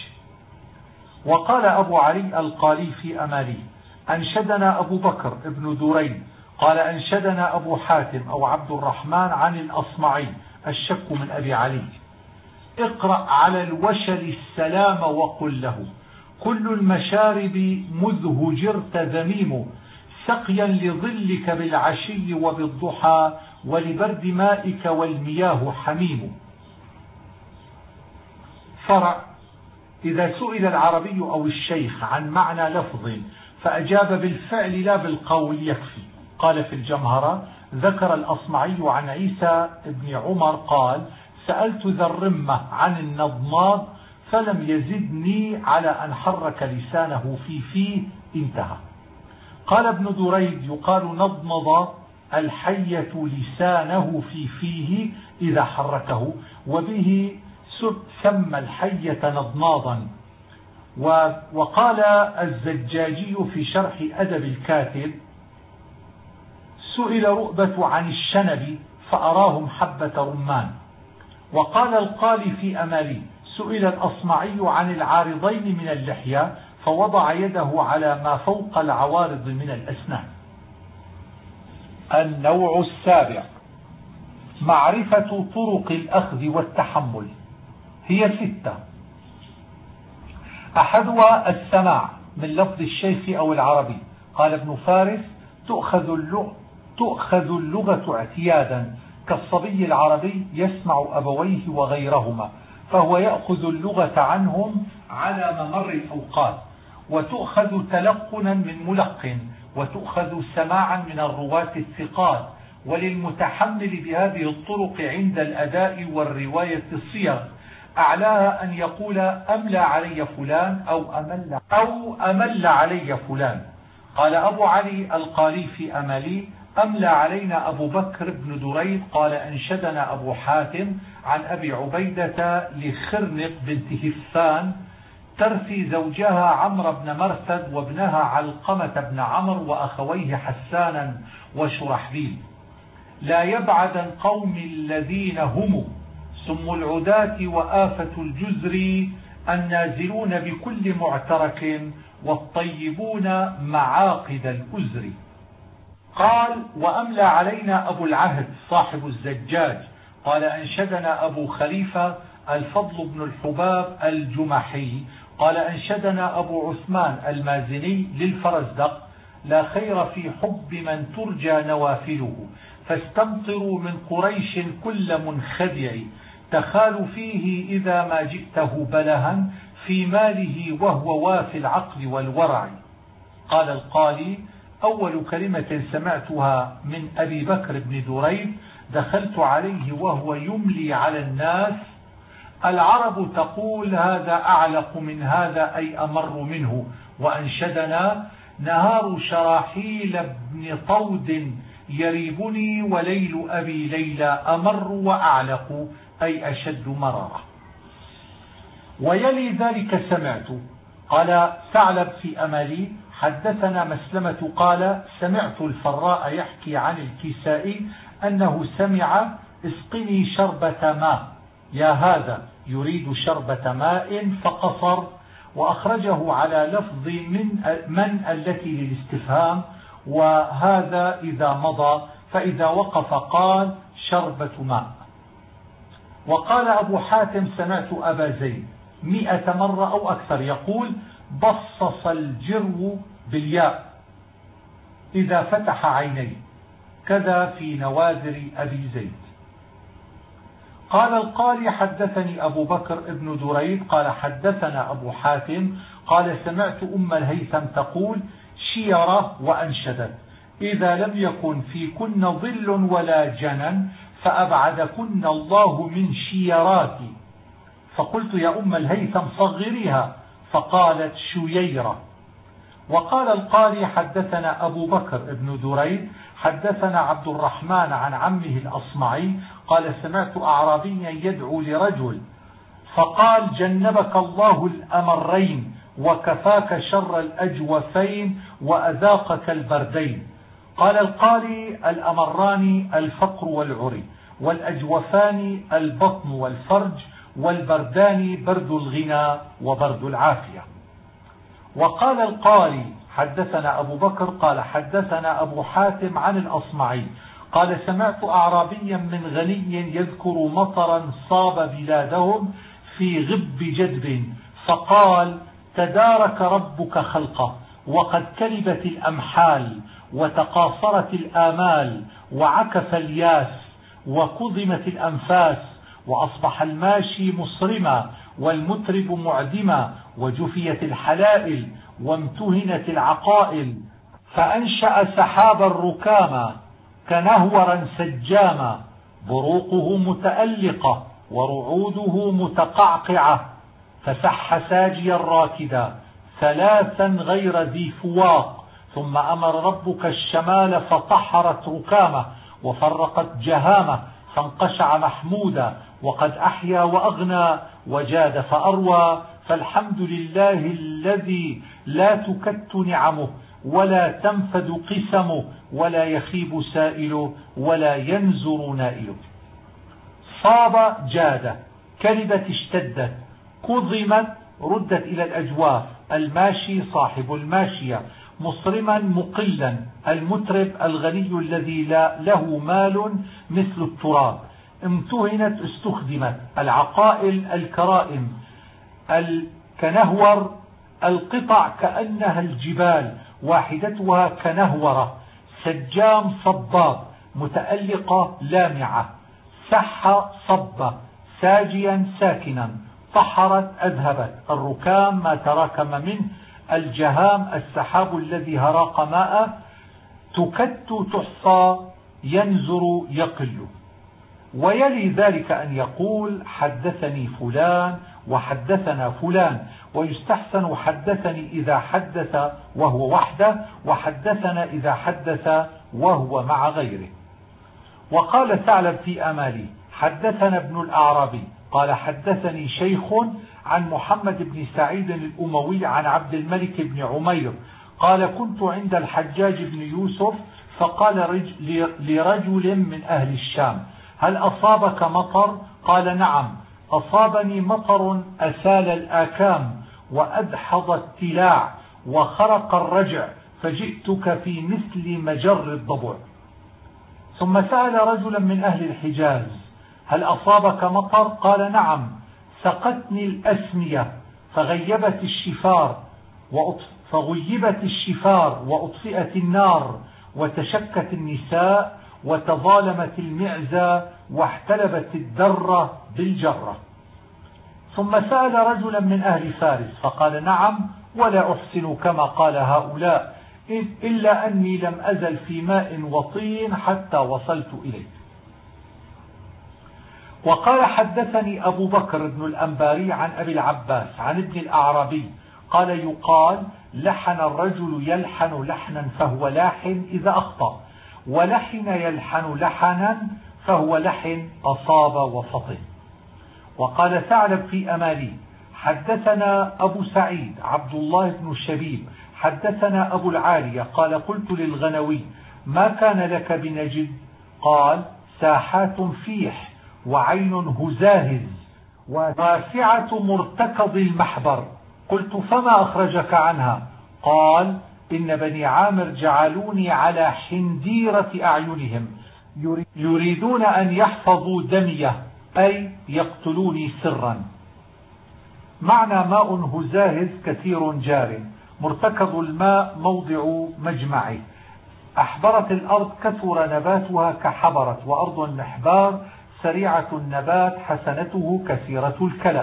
وقال أبو علي القالي في أمالي: أنشدنا أبو بكر ابن دريد قال: أنشدنا أبو حاتم أو عبد الرحمن عن الأصمعي، الشك من أبي علي: اقرأ على الوشل السلام وقل له: كل المشارب مذ هجرت ذميم، سقيا لظلك بالعشي وبالضحى، ولبرد مائك والمياه حميم. فرع: إذا سئل العربي أو الشيخ عن معنى لفظ فأجاب بالفعل لا بالقول يكفي. قال في الجمهرة: ذكر الأصمعي عن عيسى بن عمر قال: سألت ذا الرمة عن النضناض فلم يزدني على أن حرك لسانه في فيه، انتهى. قال ابن دريد: يقال نضنض الحية لسانه في فيه إذا حركه، وبه سمى الحية نضناضا. وقال الزجاجي في شرح أدب الكاتب: سئل رؤبة عن الشنب فأراهم حبة رمان. وقال القالي في أمالي: سئل الأصمعي عن العارضين من اللحية فوضع يده على ما فوق العوارض من الأسنان. النوع السابع: معرفة طرق الأخذ والتحمل. هي ستة: أحدها السماع من لفظ الشيخ أو العربي. قال ابن فارس: تؤخذ اللغة, تؤخذ اللغة اعتيادا كالصبي العربي يسمع أبويه وغيرهما، فهو يأخذ اللغة عنهم على ممر الأوقات. وتؤخذ تلقنا من ملقن، وتؤخذ سماعا من الرواة الثقات. وللمتحمل بهذه الطرق عند الأداء والرواية الصيغ، أعلاها أن يقول: أملى علي فلان أو أمل, أو أمل علي فلان. قال أبو علي القاري في أمالي: أملى علينا أبو بكر بن دريد. قال أنشدنا أبو حاتم عن أبي عبيدة لخرنق بنت هفان ترثي زوجها عمرو بن مرثد وابنها علقمة بن عمرو وأخويه حسانا وشرحبيل: لا يبعد قوم الذين هم سم العداة وآفة الجزر النازلون بكل معترك والطيبون معاقد الأزر. قال: وأملى علينا أبو العهد صاحب الزجاج. قال أنشدنا أبو خليفة الفضل بن الحباب الجمحي. قال أنشدنا أبو عثمان المازني للفرزدق: لا خير في حب من ترجى نوافله، فاستمطروا من قريش كل منخدع، تخال فيه إذا ما جئته بلها في ماله وهو وافي العقل والورع. قال القالي: أول كلمة سمعتها من أبي بكر بن دريد دخلت عليه وهو يملي على الناس: العرب تقول هذا أعلق من هذا أي أمر منه. وأنشدنا: نهار شراحيل بن طود يريبني وليل أبي ليلى أمر وأعلق أي أشد مرارة. ويلي ذلك سمعت. قال ثعلب في أمالي: حدثنا مسلمة قال سمعت الفراء يحكي عن الكسائي أنه سمع: اسقني شربة ماء. يا هذا يريد شربة ماء فقصر. وأخرجه على لفظ من, من التي للاستفهام، وهذا إذا مضى، فإذا وقف قال شربة ماء. وقال أبو حاتم: سمعت أبا زيد مئة مرة أو أكثر يقول: بصص الجرو بالياء إذا فتح عينيه، كذا في نوادر أبي زيد. قال القاري: حدثني أبو بكر ابن دريد قال حدثنا أبو حاتم قال سمعت أم الهيثم تقول: شيرة وأنشدت: إذا لم يكن فيكن ظل ولا جنن فأبعدكن الله من شيراتي. فقلت: يا أم الهيثم صغريها، فقالت: شييرة. وقال القاري: حدثنا أبو بكر ابن دريد حدثنا عبد الرحمن عن عمه الأصمعي قال سمعت أعرابيا يدعو لرجل فقال: جنبك الله الأمرين وكفاك شر الأجوفين وأذاقك البردين. قال القاري: الأمران الفقر والعري، والأجوفان البطن والفرج، والبردان برد الغنى وبرد العافية. وقال القاري: حدثنا أبو بكر قال حدثنا أبو حاتم عن الأصمعي قال سمعت أعرابيا من غني يذكر مطرا صاب بلادهم في غب جدب، فقال: تدارك ربك خلقه، وقد كلبت الأمحال، وتقاصرت الآمال، وعكف الياس، وكظمت الأنفاس، وأصبح الماشي مصرما، والمترب معدما، وجفيت الحلائل، وامتهنت العقائل، فأنشأ سحابا ركاما كنهورا سجاما، بروقه متألقة ورعوده متقعقعة، فسح ساجيا راكدا ثلاثا غير ذي فواق، ثم أمر ربك الشمال فطحرت ركامه، وفرقت جهامه فانقشع محمودا، وقد أحيا وأغنى وجاد فأروى، فالحمد لله الذي لا تكت نعمه ولا تنفد قسمه ولا يخيب سائله ولا ينزر نائله. صاب جاد، كلبت اشتدت، كظمت ردت إلى الأجواف، الماشي صاحب الماشية، مصرما مقلا، المترف الغني الذي لا له مال مثل التراب، امتهنت استخدمت، العقائل الكرائم، الكنهور القطع كأنها الجبال واحدتها كنهورة، سجام صباب، متألقة لامعة، سح صب، ساجيا ساكنا، طحرت أذهبت، الركام ما تراكم منه، الجهام السحاب الذي هراق ماء، تكت تحصى، ينزر يقل. ويلي ذلك أن يقول حدثني فلان وحدثنا فلان، ويستحسن حدثني إذا حدث وهو وحده، وحدثنا إذا حدث وهو مع غيره. وقال ثعلب في أمالي حدثنا ابن الأعرابي قال حدثني شيخ عن محمد بن سعيد الأموي عن عبد الملك بن عمير قال كنت عند الحجاج بن يوسف فقال لرجل من أهل الشام هل أصابك مطر؟ قال نعم أصابني مطر أسال الآكام وأدحض التلاع وخرق الرجع فجئتك في مثل مجر الضبع. ثم سأل رجلا من أهل الحجاز هل أصابك مطر؟ قال نعم سقتني الأسمية فغيبت الشفار فغيبت الشفار وأطفئت النار وتشكت النساء وتظالمت المعزة واحتلبت الدرة بالجرة. ثم سأل رجلا من أهل فارس فقال نعم ولا أحسن كما قال هؤلاء إلا أني لم أزل في ماء وطين حتى وصلت إليه. وقال حدثني أبو بكر بن الأنباري عن أبي العباس عن ابن الأعرابي قال يقال لحن الرجل يلحن لحنا فهو لاحن إذا أخطأ، ولحن يلحن لحنا فهو لحن أصاب وفطن. وقال ثعلب في أمالي حدثنا أبو سعيد عبد الله بن الشبيب حدثنا أبو العالية قال قلت للغنوي ما كان لك بنجد؟ قال ساحات فيح وعين هزاهز وواسعة مرتكض المحبر. قلت فما أخرجك عنها؟ قال إن بني عامر جعلوني على حنديرة أعينهم يريدون أن يحفظوا دميه أي يقتلوني سرا. معنى ماء هزاهز كثير جار، مرتكض الماء موضع مجمعه، أحبرت الأرض كثر نباتها كحبرت، وأرض المحبار سريعة النبات حسنته كثيرة الكلى.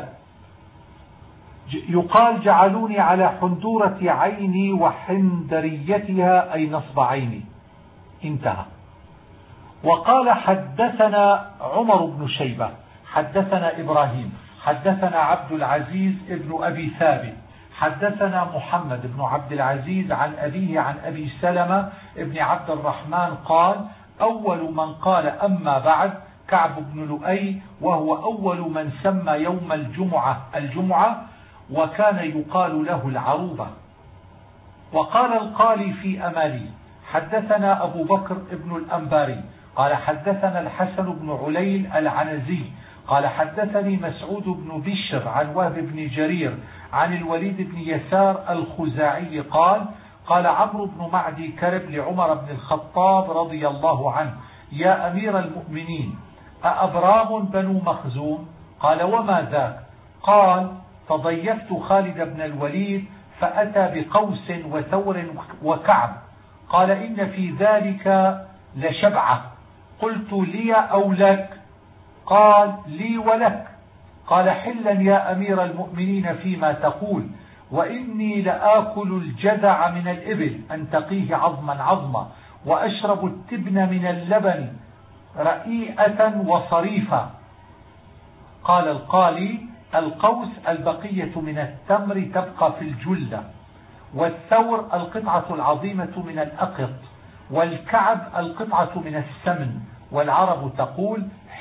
يقال جعلوني على حندورة عيني وحندريتها أي نصب عيني. انتهى. وقال حدثنا عمر بن شيبة حدثنا إبراهيم حدثنا عبد العزيز ابن أبي ثابت حدثنا محمد بن عبد العزيز عن أبيه عن أبي سلمة ابن عبد الرحمن قال أول من قال أما بعد كعب بن لؤي، وهو أول من سمى يوم الجمعة الجمعة، وكان يقال له العروبة. وقال القالي في أمالي حدثنا أبو بكر ابن الأنباري قال حدثنا الحسن بن عليل العنزي قال حدثني مسعود بن بشر عن وهب بن جرير عن الوليد بن يسار الخزاعي قال قال عمرو بن معدي كرب لعمر بن الخطاب رضي الله عنه يا أمير المؤمنين أأبرام بنو مخزوم؟ قال وما ذاك؟ قال فضيفت خالد بن الوليد فأتى بقوس وثور وكعب، قال إن في ذلك لشبعة. قلت لي أو لك؟ قال لي ولك. قال حلا يا أمير المؤمنين فيما تقول، وإني لآكل الجذع من الإبل أنتقيه عظما عظما، وأشرب التبن من اللبن رئيئة وصريفة. قال القالي القوس البقية من التمر تبقى في الجلة، والثور القطعة العظيمة من الأقط، والكعب القطعة من السمن. والعرب تقول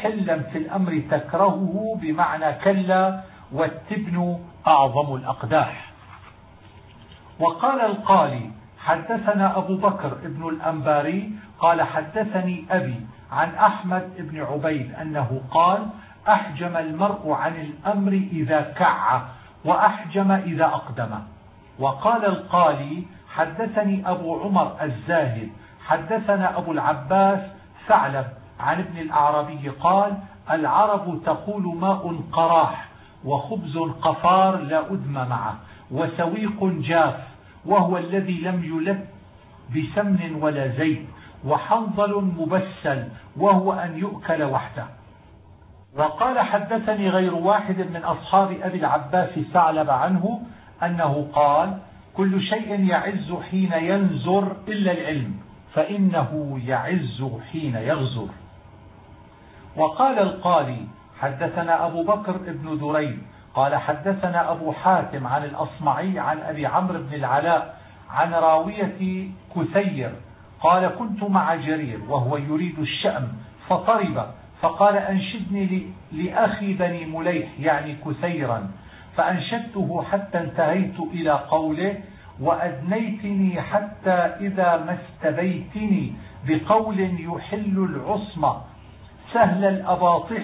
حلا في الأمر تكرهه بمعنى كلا والتبن أعظم الأقداح. وقال القالي حدثنا أبو بكر ابن الأنباري قال حدثني أبي عن أحمد بن عبيد أنه قال أحجم المرء عن الأمر إذا كع وأحجم إذا أقدم. وقال القالي حدثني أبو عمر الزاهد حدثنا أبو العباس ثعلب عن ابن الأعرابي قال العرب تقول ماء قراح وخبز قفار لا أدم معه وسويق جاف وهو الذي لم يلد بسمن ولا زيت وحنظل مبسل وهو أن يؤكل وحده. وقال حدثني غير واحد من أصحاب أبي العباس ثعلب عنه أنه قال كل شيء يعز حين ينزر إلا العلم فإنه يعز حين يغزر. وقال القالي حدثنا أبو بكر ابن دريد قال حدثنا أبو حاتم عن الأصمعي عن أبي عمرو بن العلاء عن راوية كثير قال كنت مع جرير وهو يريد الشأم فطرب فقال أنشدني لأخي بني مليح يعني كثيرا فأنشدته حتى انتهيت إلى قوله وأدنيتني حتى إذا ما استبيتني بقول يحل العصمة سهل الأباطح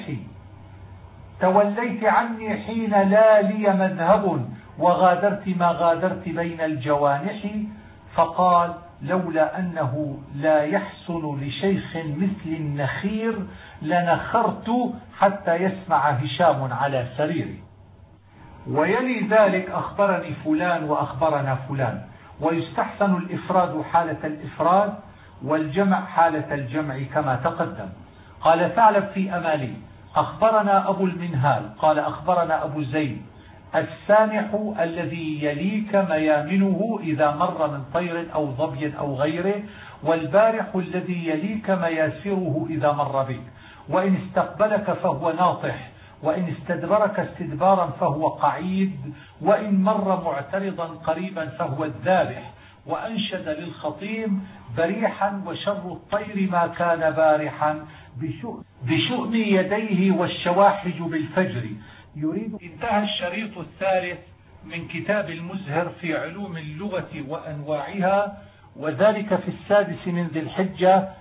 توليت عني حين لا لي مذهب وغادرت ما غادرت بين الجوانح فقال لولا أنه لا يحسن لشيخ مثل النخير لنخرت حتى يسمع هشام على سريري. ويلي ذلك أخبرني فلان وأخبرنا فلان. ويستحسن الإفراد حالة الإفراد والجمع حالة الجمع كما تقدم. قال ثعلب في أمالي أخبرنا أبو المنهال قال أخبرنا أبو زيد السانح الذي يليك ميامنه إذا مر من طير أو ظبي أو غيره والبارح الذي يليك مياسره إذا مر بك وإن استقبلك فهو ناطح وإن استدبرك استدبارا فهو قعيد وإن مر معترضا قريبا فهو الذابح. وأنشد للخطيم بريحا وشر الطير ما كان بارحا بشؤم يديه والشواحج بالفجر يريد. انتهى الشريط الثالث من كتاب المزهر في علوم اللغة وأنواعها وذلك في السادس من ذي الحجة